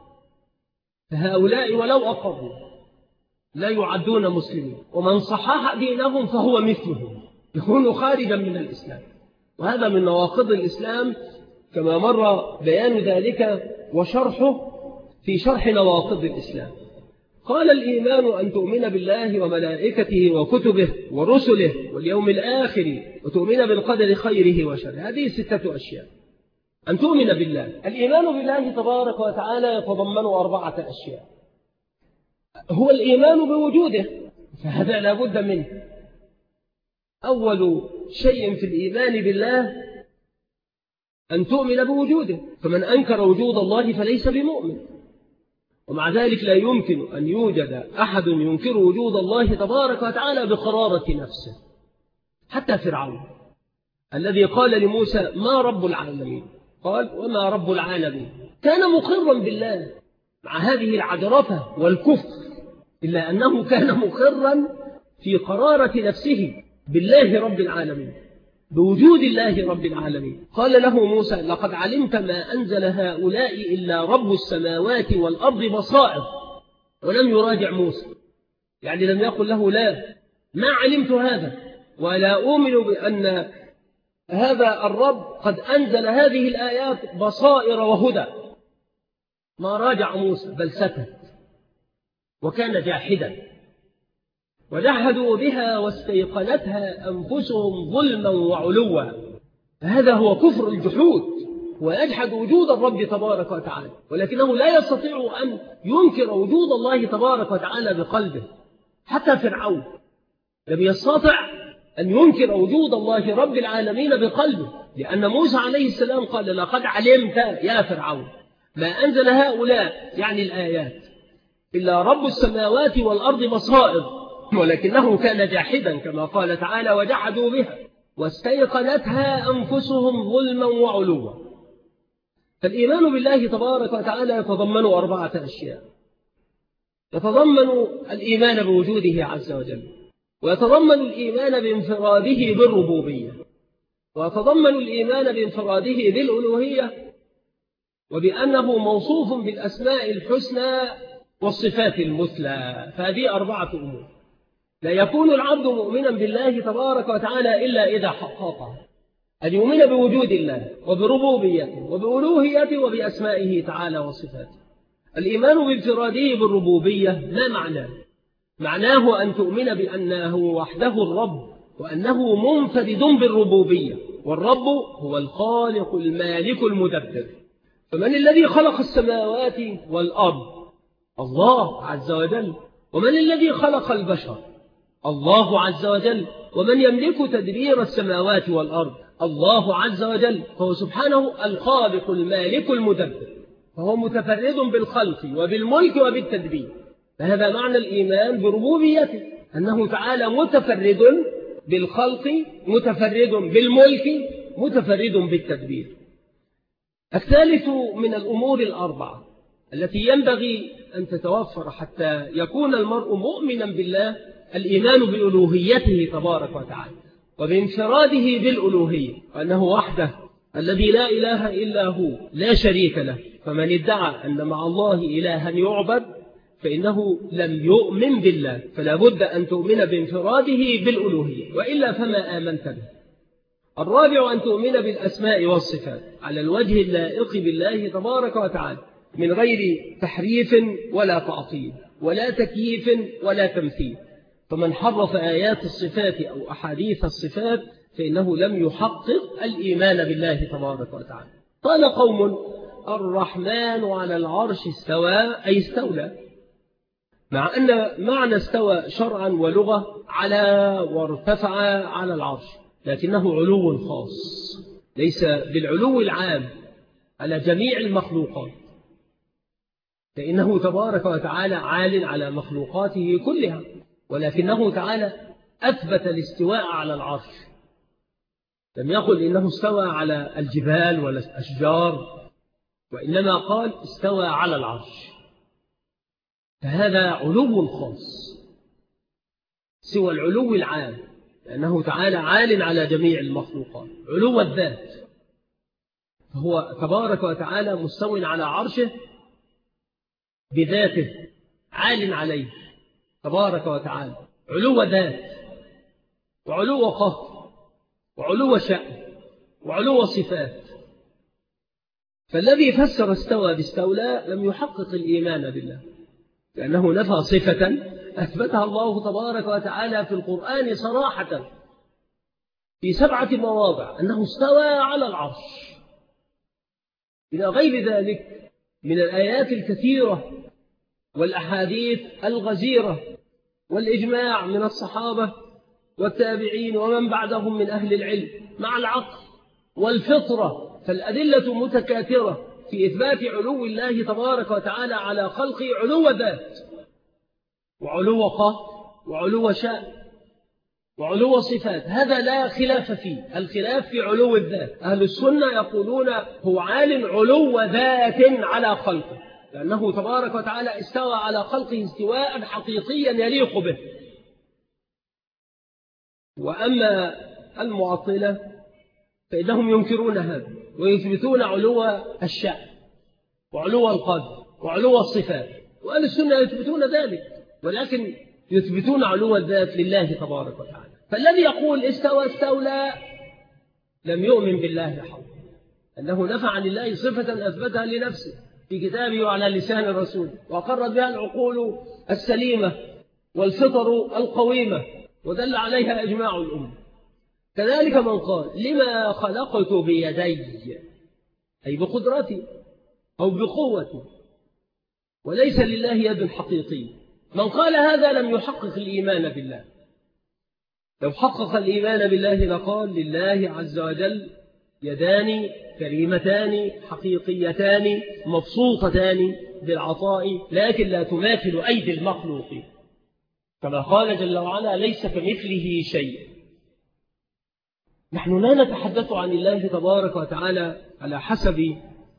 Speaker 1: فهؤلاء ولو أقروا لا يعدون مسلمين، ومن صحح دينهم فهو مثلهم، يكون خارجا من الإسلام. وهذا من نواقض الإسلام كما مر بيان ذلك وشرحه في شرح نواقض الإسلام. قال الإيمان أن تؤمن بالله وملائكته وكتبه ورسله واليوم الآخر وتؤمن بالقدر خيره وشره. هذه 6 أشياء. أن تؤمن بالله، الإيمان بالله تبارك وتعالى يتضمن 4 أشياء. هو الإيمان بوجوده، فهذا لا بد منه. أول شيء في الإيمان بالله أن تؤمن بوجوده، فمن أنكر وجود الله فليس بمؤمن. ومع ذلك لا يمكن أن يوجد أحد ينكر وجود الله تبارك وتعالى بقرارة نفسه. حتى فرعون الذي قال لموسى ما رب العالمين، قال وما رب العالمين، كان مقرا بالله مع هذه العجرفة والكفر، إلا أنه كان مقرا في قرارة نفسه بالله رب العالمين، بوجود الله رب العالمين. قال له موسى لقد علمت ما أنزل هؤلاء إلا رب السماوات والأرض بصائر، ولم يراجع موسى، يعني لم يقل له لا ما علمت هذا ولا أؤمن بأن هذا الرب قد أنزل هذه الآيات بصائر وهدى. ما راجع موسى بل سكت، وكان جاحدا، وجحدوا بها واستيقنتها أنفسهم ظلما وعلوا. هذا هو كفر الجحود، ويجحد وجود الرب تبارك وتعالى، ولكنه لا يستطيع أن ينكر وجود الله تبارك وتعالى بقلبه. حتى فرعون لم يستطع أن ينكر وجود الله رب العالمين بقلبه، لأن موسى عليه السلام قال لقد علمت يا فرعون ما أنزل هؤلاء يعني الآيات إلا رب السماوات والأرض بصائر، ولكنه كان جاحدا كما قال تعالى وجحدوا بها واستيقنتها أنفسهم ظلما وعلوا. فالإيمان بالله تبارك وتعالى يتضمن 4 أشياء. يتضمن الإيمان بوجوده عز وجل، ويتضمن الإيمان بانفراده بالربوبية، ويتضمن الإيمان بانفراده بالألوهية، وبأنه موصوف بالأسماء الحسنى والصفات المثلى. فهذه 4 أمور. لا يكون العبد مؤمنا بالله تبارك وتعالى إلا إذا حققها، أن يؤمن بوجود الله وبربوبيته وبألوهيته وبأسمائه تعالى وصفاته. الإيمان بانفراده بالربوبية ما معناه؟ معناه أن تؤمن بأنه وحده الرب، وأنه منفرد بالربوبية، والرب هو الخالق المالك المدبر. فمن الذي خلق السماوات والأرض؟ الله عز وجل. ومن الذي خلق البشر؟ الله عز وجل. ومن يملك تدبير السماوات والأرض؟ الله عز وجل، فهو سبحانه الخالق المالك المدبر، فهو متفرد بالخلق وبالملك وبالتدبير. فهذا معنى الإيمان بربوبيته، أنه تعالى متفرد بالخلق، متفرد بالملك، متفرد بالتدبير. الثالث من الأمور الأربعة التي ينبغي أن تتوفر حتى يكون المرء مؤمنا بالله الإيمان بألوهيته تبارك وتعالى وبانفراده بالألوهية، وأنه وحده الذي لا إله إلا هو لا شريك له. فمن ادعى أن مع الله إلها يعبد فإنه لم يؤمن بالله، فلا بد أن تؤمن بانفراده بالألوهية، وإلا فما آمنت به. الرابع أن تؤمن بالأسماء والصفات على الوجه اللائق بالله تبارك وتعالى من غير تحريف ولا تعطيل ولا تكييف ولا تمثيل. فمن حرف آيات الصفات أو أحاديث الصفات فإنه لم يحقق الإيمان بالله تبارك وتعالى. قال قوم الرحمن على العرش استوى، أي استولى، مع أن معنى استوى شرعا ولغة على وارتفع على العرش، لكنه علو خاص، ليس بالعلو العام على جميع المخلوقات، فإنه تبارك وتعالى عال على مخلوقاته كلها، ولكنه تعالى أثبت الاستواء على العرش، لم يقل إنه استوى على الجبال ولا الأشجار، وإنما قال استوى على العرش، فهذا علو خاص سوى العلو العام، لأنه تعالى عال على جميع المخلوقات. علو الذات، فهو تبارك وتعالى مستو على عرشه بذاته، عال عليه تبارك وتعالى، علو ذات وعلو قهر وعلو شأن وعلو صفات. فالذي فسر استوى باستولى لم يحقق الإيمان بالله، لأنه نفى صفة أثبتها الله تبارك وتعالى في القرآن صراحة في 7 مواضع أنه استوى على العرش، إلى غير ذلك من الآيات الكثيرة والأحاديث الغزيرة والإجماع من الصحابة والتابعين ومن بعدهم من أهل العلم مع العقل والفطرة، فالأدلة متكاثرة في إثبات علو الله تبارك وتعالى على خلقه، علو ذات وعلو قهر وعلو شأن وعلو صفات، هذا لا خلاف فيه. الخلاف في علو الذات، أهل السنة يقولون هو عال علو ذات على خلقه، لأنه تبارك وتعالى استوى على خلقه استواء حقيقيا يليق به. وأما المعطلة فإنهم ينكرون هذا ويثبتون علو الشأن وعلو القدر وعلو الصفات، وأهل السنة يثبتون ذلك، ولكن يثبتون علو الذات لله تبارك وتعالى. فالذي يقول استوى استولى لم يؤمن بالله حقا، أنه نفع عن الله صفة أثبتها لنفسه في كتابه وعلى لسان الرسول، وأقرت بها العقول السليمة والفطر القويمة، ودل عليها إجماع الأمة. كذلك من قال لما خلقت بيدي، أي بقدرتي أو بقوتي، وليس لله يد حقيقية، من قال هذا لم يحقق الإيمان بالله. لو حقق الإيمان بالله لقال لله عز وجل يدان كريمتان حقيقيتان مبسوطتان بالعطاء، لكن لا تماثل أيدي المخلوقين، كما قال جل وعلا ليس كمثله شيء. نحن لا نتحدث عن الله تبارك وتعالى على حسب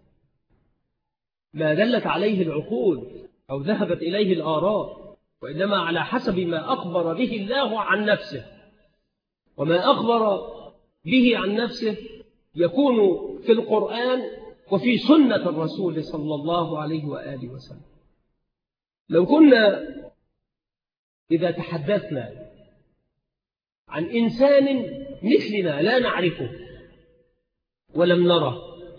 Speaker 1: ما دلت عليه العقول أو ذهبت إليه الآراء، وإنما على حسب ما أخبر به الله عن نفسه، وما أخبر به عن نفسه يكون في القرآن وفي سنة الرسول صلى الله عليه وآله وسلم. لو كنا إذا تحدثنا عن إنسان مثلنا لا نعرفه ولم نره،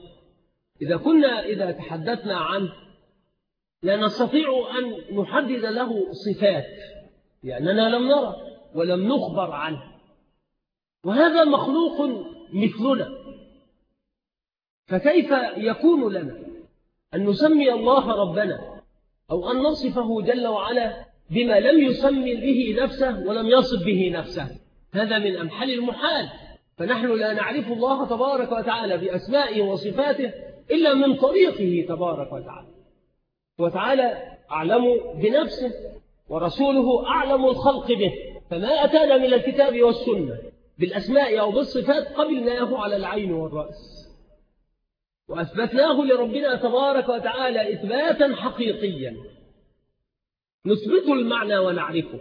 Speaker 1: إذا تحدثنا عنه لا نستطيع أن نحدد له صفات، لأننا لم نره ولم نخبر عنه، وهذا مخلوق مثلنا، فكيف يكون لنا أن نسمي الله ربنا أو أن نصفه جل وعلا بما لم يسمي به نفسه ولم يصف به نفسه؟ هذا من أمحل المحال، فنحن لا نعرف الله تبارك وتعالى بأسمائه وصفاته إلا من طريقه تبارك وتعالى. وتعالى أعلم بنفسه ورسوله أعلم الخلق به، فما أتانا من الكتاب والسنة بالأسماء أو بالصفات قبلناه على العين والرأس، وأثبتناه لربنا تبارك وتعالى إثباتا حقيقيا نثبت المعنى ونعرفه،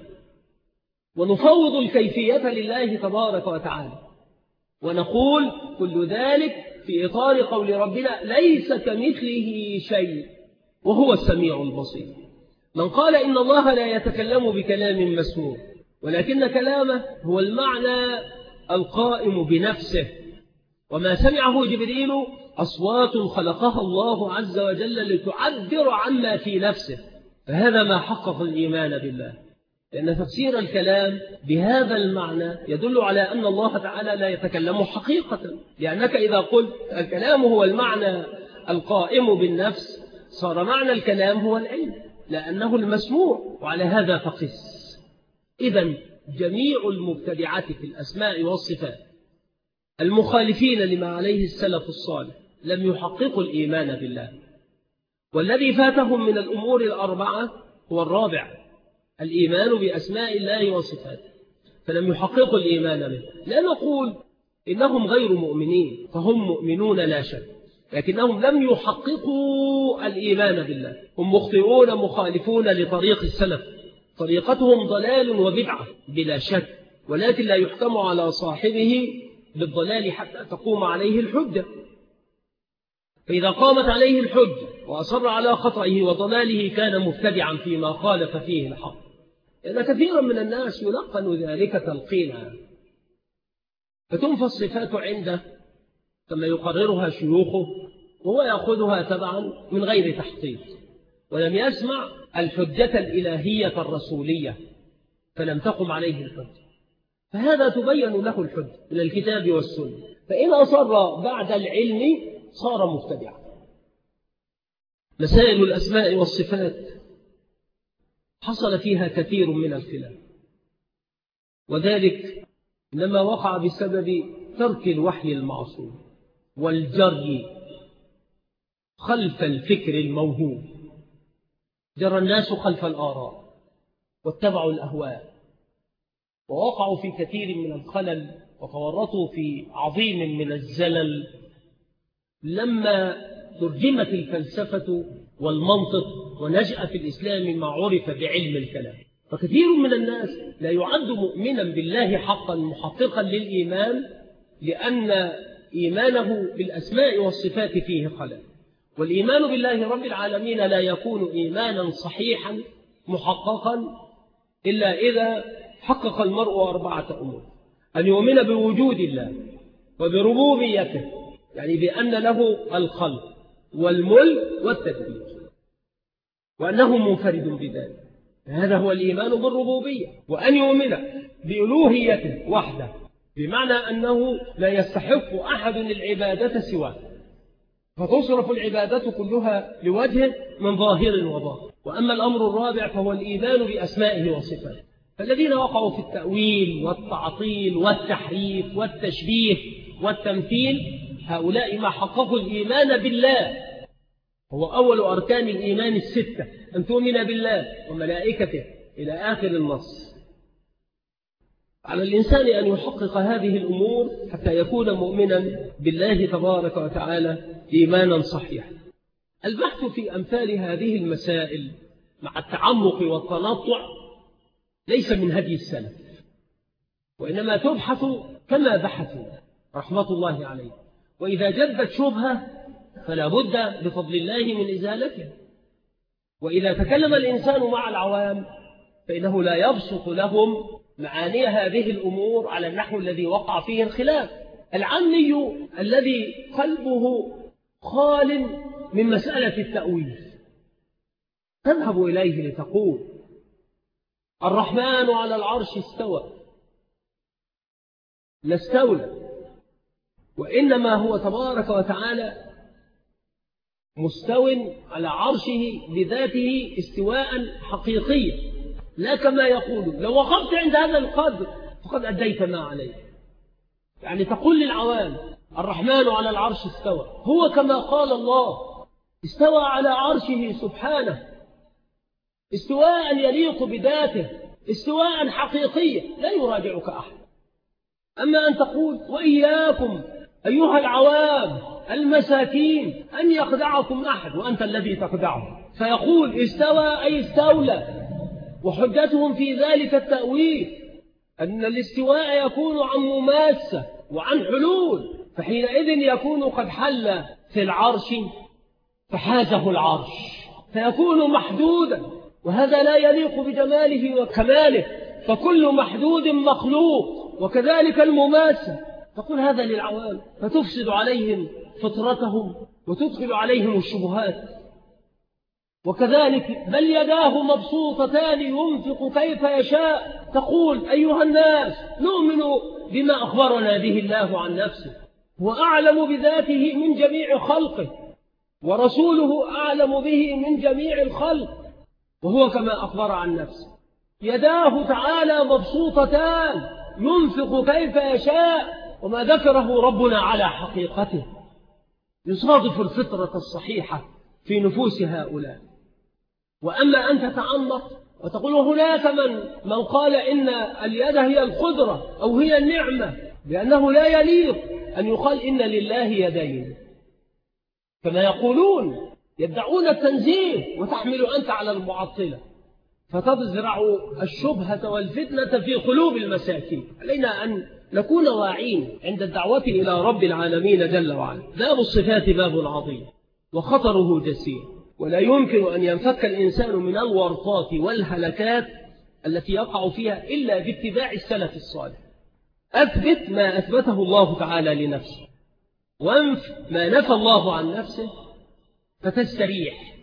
Speaker 1: ونفوض الكيفية لله تبارك وتعالى، ونقول كل ذلك في إطار قول ربنا ليس كمثله شيء وهو السميع البصير. من قال إن الله لا يتكلم بكلام مسموع، ولكن كلامه هو المعنى القائم بنفسه، وما سمعه جبريل أصوات خلقها الله عز وجل لتعبر عما في نفسه، فهذا ما حقق الإيمان بالله، لأن تفسير الكلام بهذا المعنى يدل على أن الله تعالى لا يتكلم حقيقة، لأنك إذا قلت الكلام هو المعنى القائم بالنفس صار معنى الكلام هو العلم لأنه المسموع، وعلى هذا فقس. إذن جميع المبتدعات في الأسماء والصفات المخالفين لما عليه السلف الصالح لم يحققوا الإيمان بالله، والذي فاتهم من الأمور الأربعة هو الرابع، الإيمان بأسماء الله وصفاته، فلم يحققوا الإيمان به. لا نقول إنهم غير مؤمنين، فهم مؤمنون لا شك، لكنهم لم يحققوا الإيمان بالله، هم مخطئون مخالفون لطريق السلف، طريقتهم ضلال وبدعة بلا شك، ولكن لا يحكم على صاحبه بالضلال حتى تقوم عليه الحجة. فإذا قامت عليه الحجة وأصر على خطئه وضلاله كان مبتدعا فيما خالف فيه الحق، لأن كثيرا من الناس يلقن ذلك تلقينا، فتنفى الصفات عنده كما يقررها شيوخه، وهو يأخذها تبعا من غير تحقيق، ولم يسمع الحجة الإلهية الرسولية فلم تقم عليه الحجة، فهذا تبين له الحجة من الكتاب والسنة، فإن أصر بعد العلم صار مبتدعا. مسائل الأسماء والصفات حصل فيها كثير من الخلاف، وذلك لما وقع بسبب ترك الوحي المعصوم والجري خلف الفكر الموهوم. جرى الناس خلف الآراء واتبعوا الأهواء، ووقعوا في كثير من الخلل وتورطوا في عظيم من الزلل لما ترجمت الفلسفة والمنطق ونشأ في الإسلام ما عرف بعلم الكلام. فكثير من الناس لا يعد مؤمنا بالله حقا محققا للإيمان، لأن إيمانه بالأسماء والصفات فيه خلل. والإيمان بالله رب العالمين لا يكون إيمانا صحيحا محققا إلا إذا حقق المرء أربعة أمور: أن يؤمن بوجود الله وبربوبيته، يعني بأن له الخلق والملك والتدبير، وأنه منفرد بذلك، هذا هو الإيمان بالربوبية. وأن يؤمن بألوهيته وحده، بمعنى أنه لا يستحق أحد العبادة سواه، فتصرف العبادة كلها لوجهه من ظاهر وباطن. وأما الأمر الرابع فهو الإيمان بأسمائه وصفاته. فالذين وقعوا في التأويل والتعطيل والتحريف والتشبيه والتمثيل هؤلاء ما حققوا الإيمان بالله، هو أول أركان الإيمان الستة، أن تؤمن بالله وملائكته إلى آخر النص. على الإنسان أن يحقق هذه الأمور حتى يكون مؤمنا بالله تبارك وتعالى إيمانا صحيحا. البحث في أمثال هذه المسائل مع التعمق والتنطع ليس من هدي السلف، وإنما تبحث كما بحثوا رحمة الله عليه، وإذا جدت شبهة فلا بد بفضل الله من إزالتها. وإذا تكلم الإنسان مع العوام فإنه لا يبسط لهم معاني هذه الأمور على النحو الذي وقع فيه الخلاف. العامي الذي قلبه خال من مسألة التأويل تذهب إليه لتقول الرحمن على العرش استوى، لا استولى، وإنما هو تبارك وتعالى مستو على عرشه بذاته استواء حقيقيا، لا كما يقول لو وقفت عند هذا القدر فقد أديت ما عليه.
Speaker 2: يعني تقول للعوام الرحمن على العرش استوى، هو كما قال الله استوى على عرشه سبحانه استواء يليق بذاته، استواء حقيقيا لا يراجعك أحد. أما أن تقول وإياكم أيها العوام المساكين أن يخدعكم أحد وأنت الذي تخدعه، فيقول استوى أي استولى، وحجتهم في ذلك التأويل أن الاستواء يكون عن مماسة وعن حلول، فحينئذ يكون قد حل في العرش فحازه العرش فيكون محدودا، وهذا لا يليق بجماله وكماله، فكل محدود مخلوق، وكذلك المماسة. تقول هذا للعوام فتفسد عليهم فطرتهم وتدخل عليهم الشبهات. وكذلك بل يداه مبسوطتان ينفق كيف يشاء، تقول أيها الناس نؤمن بما أخبرنا به الله عن نفسه، هو أعلم بذاته من جميع خلقه، ورسوله أعلم به من جميع الخلق، وهو كما أخبر عن نفسه. يداه تعالى مبسوطتان ينفق كيف يشاء، وما ذكره ربنا على حقيقته يصادف الفطرة الصحيحة في نفوس هؤلاء. وأما أن تتعمق وتقول هناك من قال إن اليد هي القدرة أو هي النعمة، لأنه لا يليق أن يقال إن لله يدين كما يقولون، يدعون التنزيه وتحمل أنت على المعطلة، فتزرع الشبهة والفتنة في قلوب المساكين. علينا أن نكون واعين عند الدعوة إلى رب العالمين جل وعلا. باب الصفات باب عظيم وخطره جسيم، ولا يمكن أن ينفك الإنسان من الورطات والهلكات التي يقع فيها إلا باتباع السلف الصالح. أثبت ما أثبته الله تعالى لنفسه، وانف ما نفى الله عن نفسه فتستريح.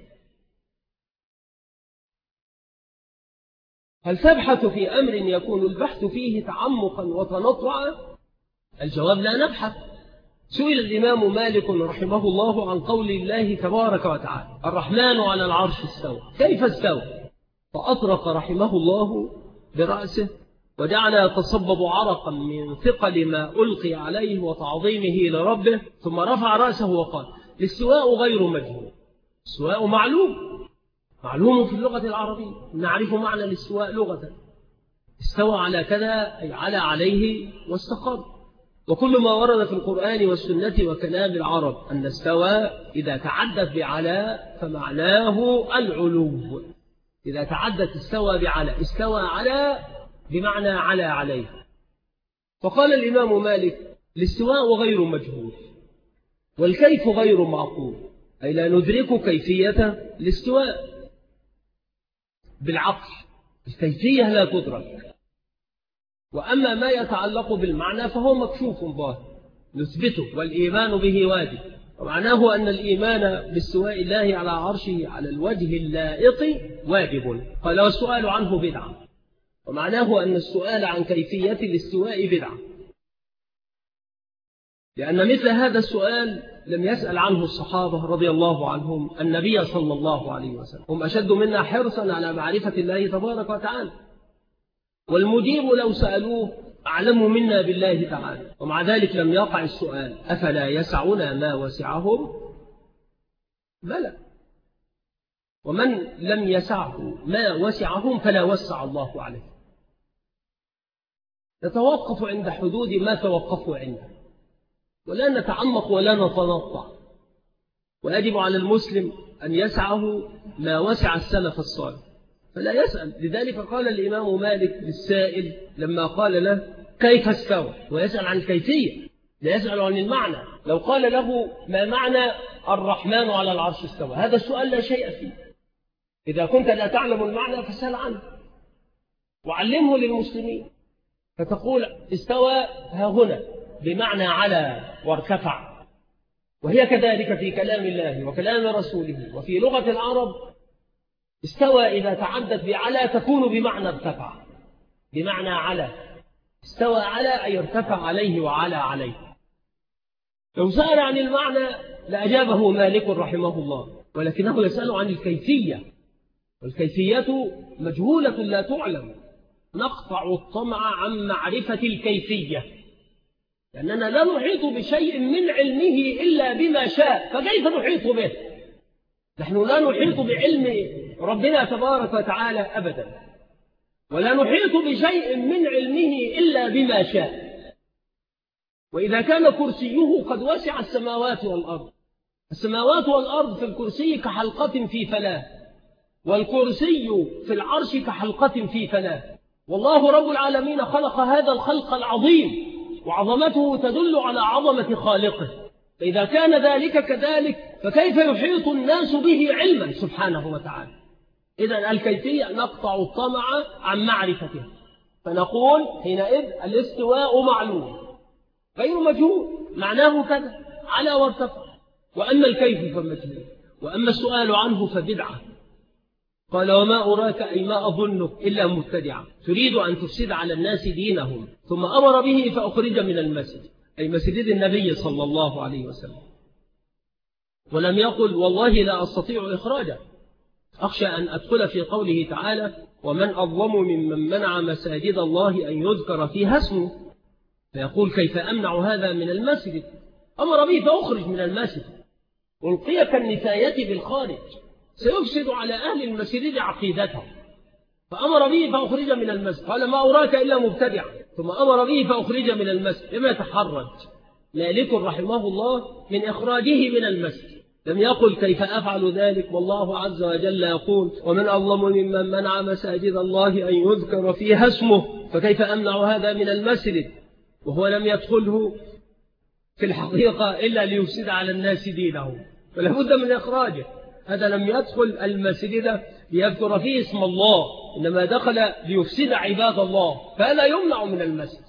Speaker 2: هل تبحث في أمر يكون البحث فيه تعمقا وتنطعا؟ الجواب لا نبحث. سئل الإمام مالك رحمه الله عن قول الله تبارك وتعالى الرحمن على العرش استوى، كيف استوى؟ فأطرق رحمه الله برأسه وجعل يتصبب عرقا من ثقل ما ألقي عليه وتعظيمه لربه، ثم رفع رأسه وقال الاستواء غير مجهول. السواء معلوم في اللغة العربية، نعرف معنى الاستواء لغة. استوى على كذا أي عليه واستقر. وكل ما ورد في القرآن والسنة وكلام العرب أن استوى إذا تعدت بعلى فمعناه العلو. إذا تعدت استوى بعلى، استوى على بمعنى عليه. فقال الإمام مالك الاستواء غير مجهول، والكيف غير معقول، أي لا ندرك كيفية الاستواء بالعقل، الكيفية لا تدرك. وأما ما يتعلق بالمعنى فهو مكشوف ظاهر نثبته، والإيمان به واجب. ومعناه أن الإيمان باستواء الله على عرشه على الوجه اللائق واجب. قال والسؤال عنه بدعة، ومعناه أن السؤال عن كيفية الاستواء بدعة، لأن مثل هذا السؤال لم يسأل عنه الصحابة رضي الله عنهم النبي صلى الله عليه وسلم، هم أشد منا حرصا على معرفة الله تبارك وتعالى، والمجيب لو سألوه أعلم منا بالله تعالى، ومع ذلك لم يقع السؤال أفلا يسعنا ما وسعهم؟ بلى، ومن لم يسعه ما وسعهم فلا وسع الله عليه. نتوقف عند حدود ما توقفوا عنده، ولا نتعمق ولا نتنطع. ويجب على المسلم أن يسعه ما وسع السلف الصالح فلا يسأل. لذلك قال الإمام مالك للسائل لما قال له كيف استوى، ويسأل عن الكيفية لا يسأل عن المعنى. لو قال له ما معنى الرحمن على العرش استوى، هذا السؤال لا شيء فيه. إذا كنت لا تعلم المعنى فسأل عنه وعلمه للمسلمين، فتقول استوى ها هنا بمعنى على وارتفع، وهي كذلك في كلام الله وكلام رسوله. وفي لغة العرب استوى إذا تعدت بعلى تكون بمعنى ارتفع، بمعنى على. استوى على أي ارتفع عليه وعلى عليه. لو سأل عن المعنى لأجابه مالك رحمه الله، ولكنه يسأل عن الكيفية، والكيفية مجهولة لا تعلم. نقطع الطمع عن معرفة الكيفية، لأننا لا نحيط بشيء من علمه إلا بما شاء، فكيف نحيط به؟ نحن لا نحيط بعلم ربنا تبارك وتعالى أبدا، ولا نحيط بشيء من علمه إلا بما شاء. وإذا كان كرسيه قد وسع السماوات والأرض، السماوات والأرض في الكرسي كحلقة في فلاة، والكرسي في العرش كحلقة في فلاة، والله رب العالمين خلق هذا الخلق العظيم، وعظمته تدل على عظمة خالقه. فإذا كان ذلك كذلك فكيف يحيط الناس به علما سبحانه وتعالى؟ إذن الكيفية نقطع الطمع عن معرفته، فنقول حينئذ الاستواء معلوم غير مجهول، معناه كذا على وارتفع، وأما الكيف فمجهول، وأما السؤال عنه فبدعة. قال وما أراك أي ما أظنك إلا مبتدعا تريد أن تفسد على الناس دينهم، ثم أمر به فأخرج من المسجد، أي مسجد النبي صلى الله عليه وسلم، ولم يقل والله لا أستطيع إخراجه، أخشى أن أدخل في قوله تعالى ومن أظلم ممن منع مساجد الله أن يذكر فيها اسمه، فيقول كيف أمنع هذا من المسجد؟ أمر به فأخرج من المسجد، ألقي كالنفاية بالخارج، سيفسد على أهل المسجد عقيدتهم، فأمر به فأخرج من المسجد. قال ما أراك إلا مبتدعا، ثم أمر به فأخرج من المسجد. لما يتحرج مالك رحمه الله من إخراجه من المسجد؟ لم يقل كيف أفعل ذلك، والله عز وجل يقول ومن أظلم ممن منع مساجد الله أن يذكر فيها اسمه، فكيف أمنع هذا من المسجد؟ وهو لم يدخله في الحقيقة إلا ليفسد على الناس دينهم، فلا بد من إخراجه. هذا لم يدخل المسجد ليذكر فيه اسم الله، إنما دخل ليفسد عباد الله، فهذا يمنع من المسجد.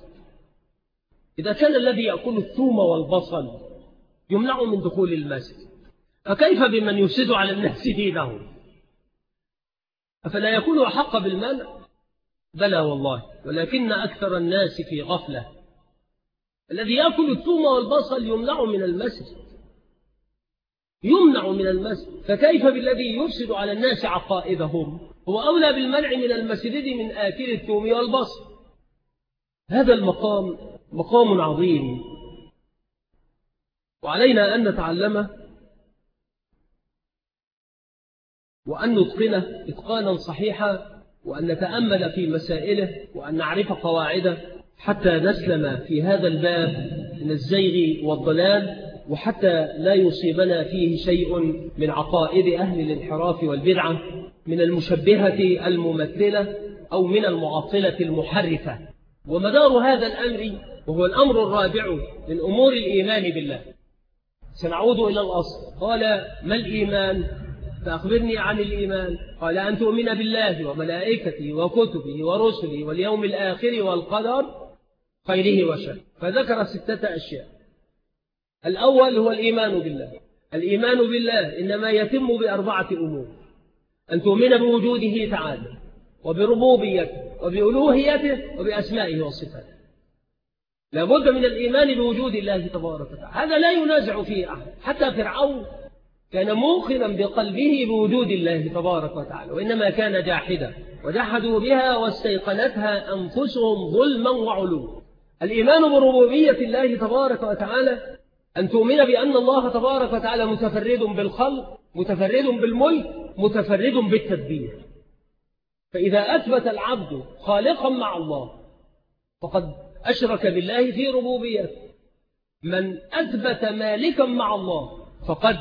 Speaker 2: إذا كان الذي يأكل الثوم والبصل يمنع من دخول المسجد، فكيف بمن يفسد على الناس دينهم؟ أفلا يكون أحق بالمنع؟ بلى والله، ولكن أكثر الناس في غفلة. الذي يأكل الثوم والبصل يمنع من المسجد، يمنع من المسجد، فكيف بالذي يفسد على الناس عقائدهم؟ هو أولى بالمنع من المسجد من آكل الثوم والبصل. هذا المقام مقام عظيم، وعلينا أن نتعلمه وأن نتقنه إتقانا صحيحا، وأن نتأمل في مسائله، وأن نعرف قواعده، حتى نسلم في هذا الباب من الزيغ والضلال، وحتى لا يصيبنا فيه شيء من عقائد أهل الانحراف والبدعة، من المشبهة الممثلة أو من المعطلة المحرفة. ومدار هذا الأمر وهو الأمر الرابع من أمور الإيمان بالله. سنعود إلى الأصل. قال ما الإيمان؟ فأخبرني عن الإيمان. قال أن تؤمن بالله وملائكته وكتبه ورسله واليوم الآخر والقدر خيره وشره، فذكر 6 أشياء. الأول هو الإيمان بالله. الإيمان بالله إنما يتم ب4 أمور: أن تؤمن بوجوده تعالى، وبربوبيته، وبألوهيته، وبأسمائه وصفاته. لابد من الإيمان بوجود الله تبارك وتعالى، هذا لا ينازع فيه أحد. حتى فرعون كان موقنا بقلبه بوجود الله تبارك وتعالى، وإنما كان جاحدا، وجحدوا بها واستيقنتها أنفسهم ظلما وعلوا. الإيمان بربوبية الله تبارك وتعالى أن تؤمن بأن الله تبارك وتعالى متفرد بالخلق، متفرد بالملك، متفرد بالتدبير. فإذا أثبت العبد خالقا مع الله فقد أشرك بالله في ربوبيته. من أثبت مالكا مع الله فقد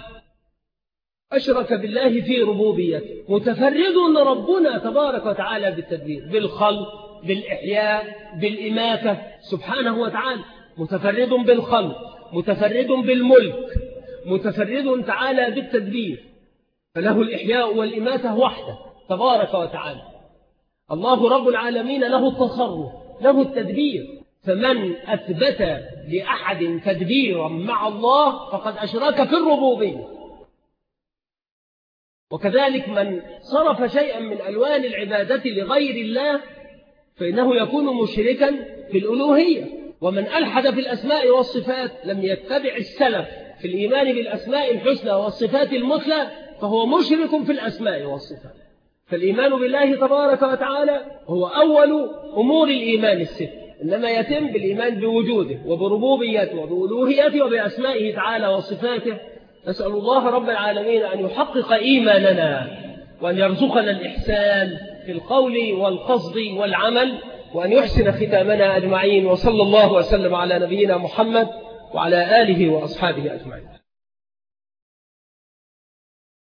Speaker 2: أشرك بالله في ربوبيته. متفرد ربنا تبارك وتعالى بالتدبير، بالخلق، بالإحياء، بالإماتة سبحانه وتعالى. متفرد بالخلق، متفرد بالملك، متفرد تعالى بالتدبير، فله الإحياء والإماتة وحده تبارك وتعالى. الله رب العالمين له التصرف، له التدبير. فمن أثبت لأحد تدبيرا مع الله فقد أشرك في الربوبية. وكذلك من صرف شيئا من ألوان العبادة لغير الله فإنه يكون مشركا في الألوهية. ومن ألحد في الأسماء والصفات لم يتبع السلف في الإيمان بالأسماء الحسنى والصفات المثلى فهو مشرك في الأسماء والصفات. فالإيمان بالله تبارك وتعالى هو أول أمور الإيمان 6. إنما يتم بالإيمان بوجوده وبربوبيته وبألوهيته وبأسمائه تعالى وصفاته. نسأل الله رب العالمين أن يحقق إيماننا وأن يرزقنا الإحسان في القول والقصد والعمل، وأن يحسن ختامنا أجمعين. وصلى الله وسلم على نبينا محمد وعلى آله وأصحابه أجمعين.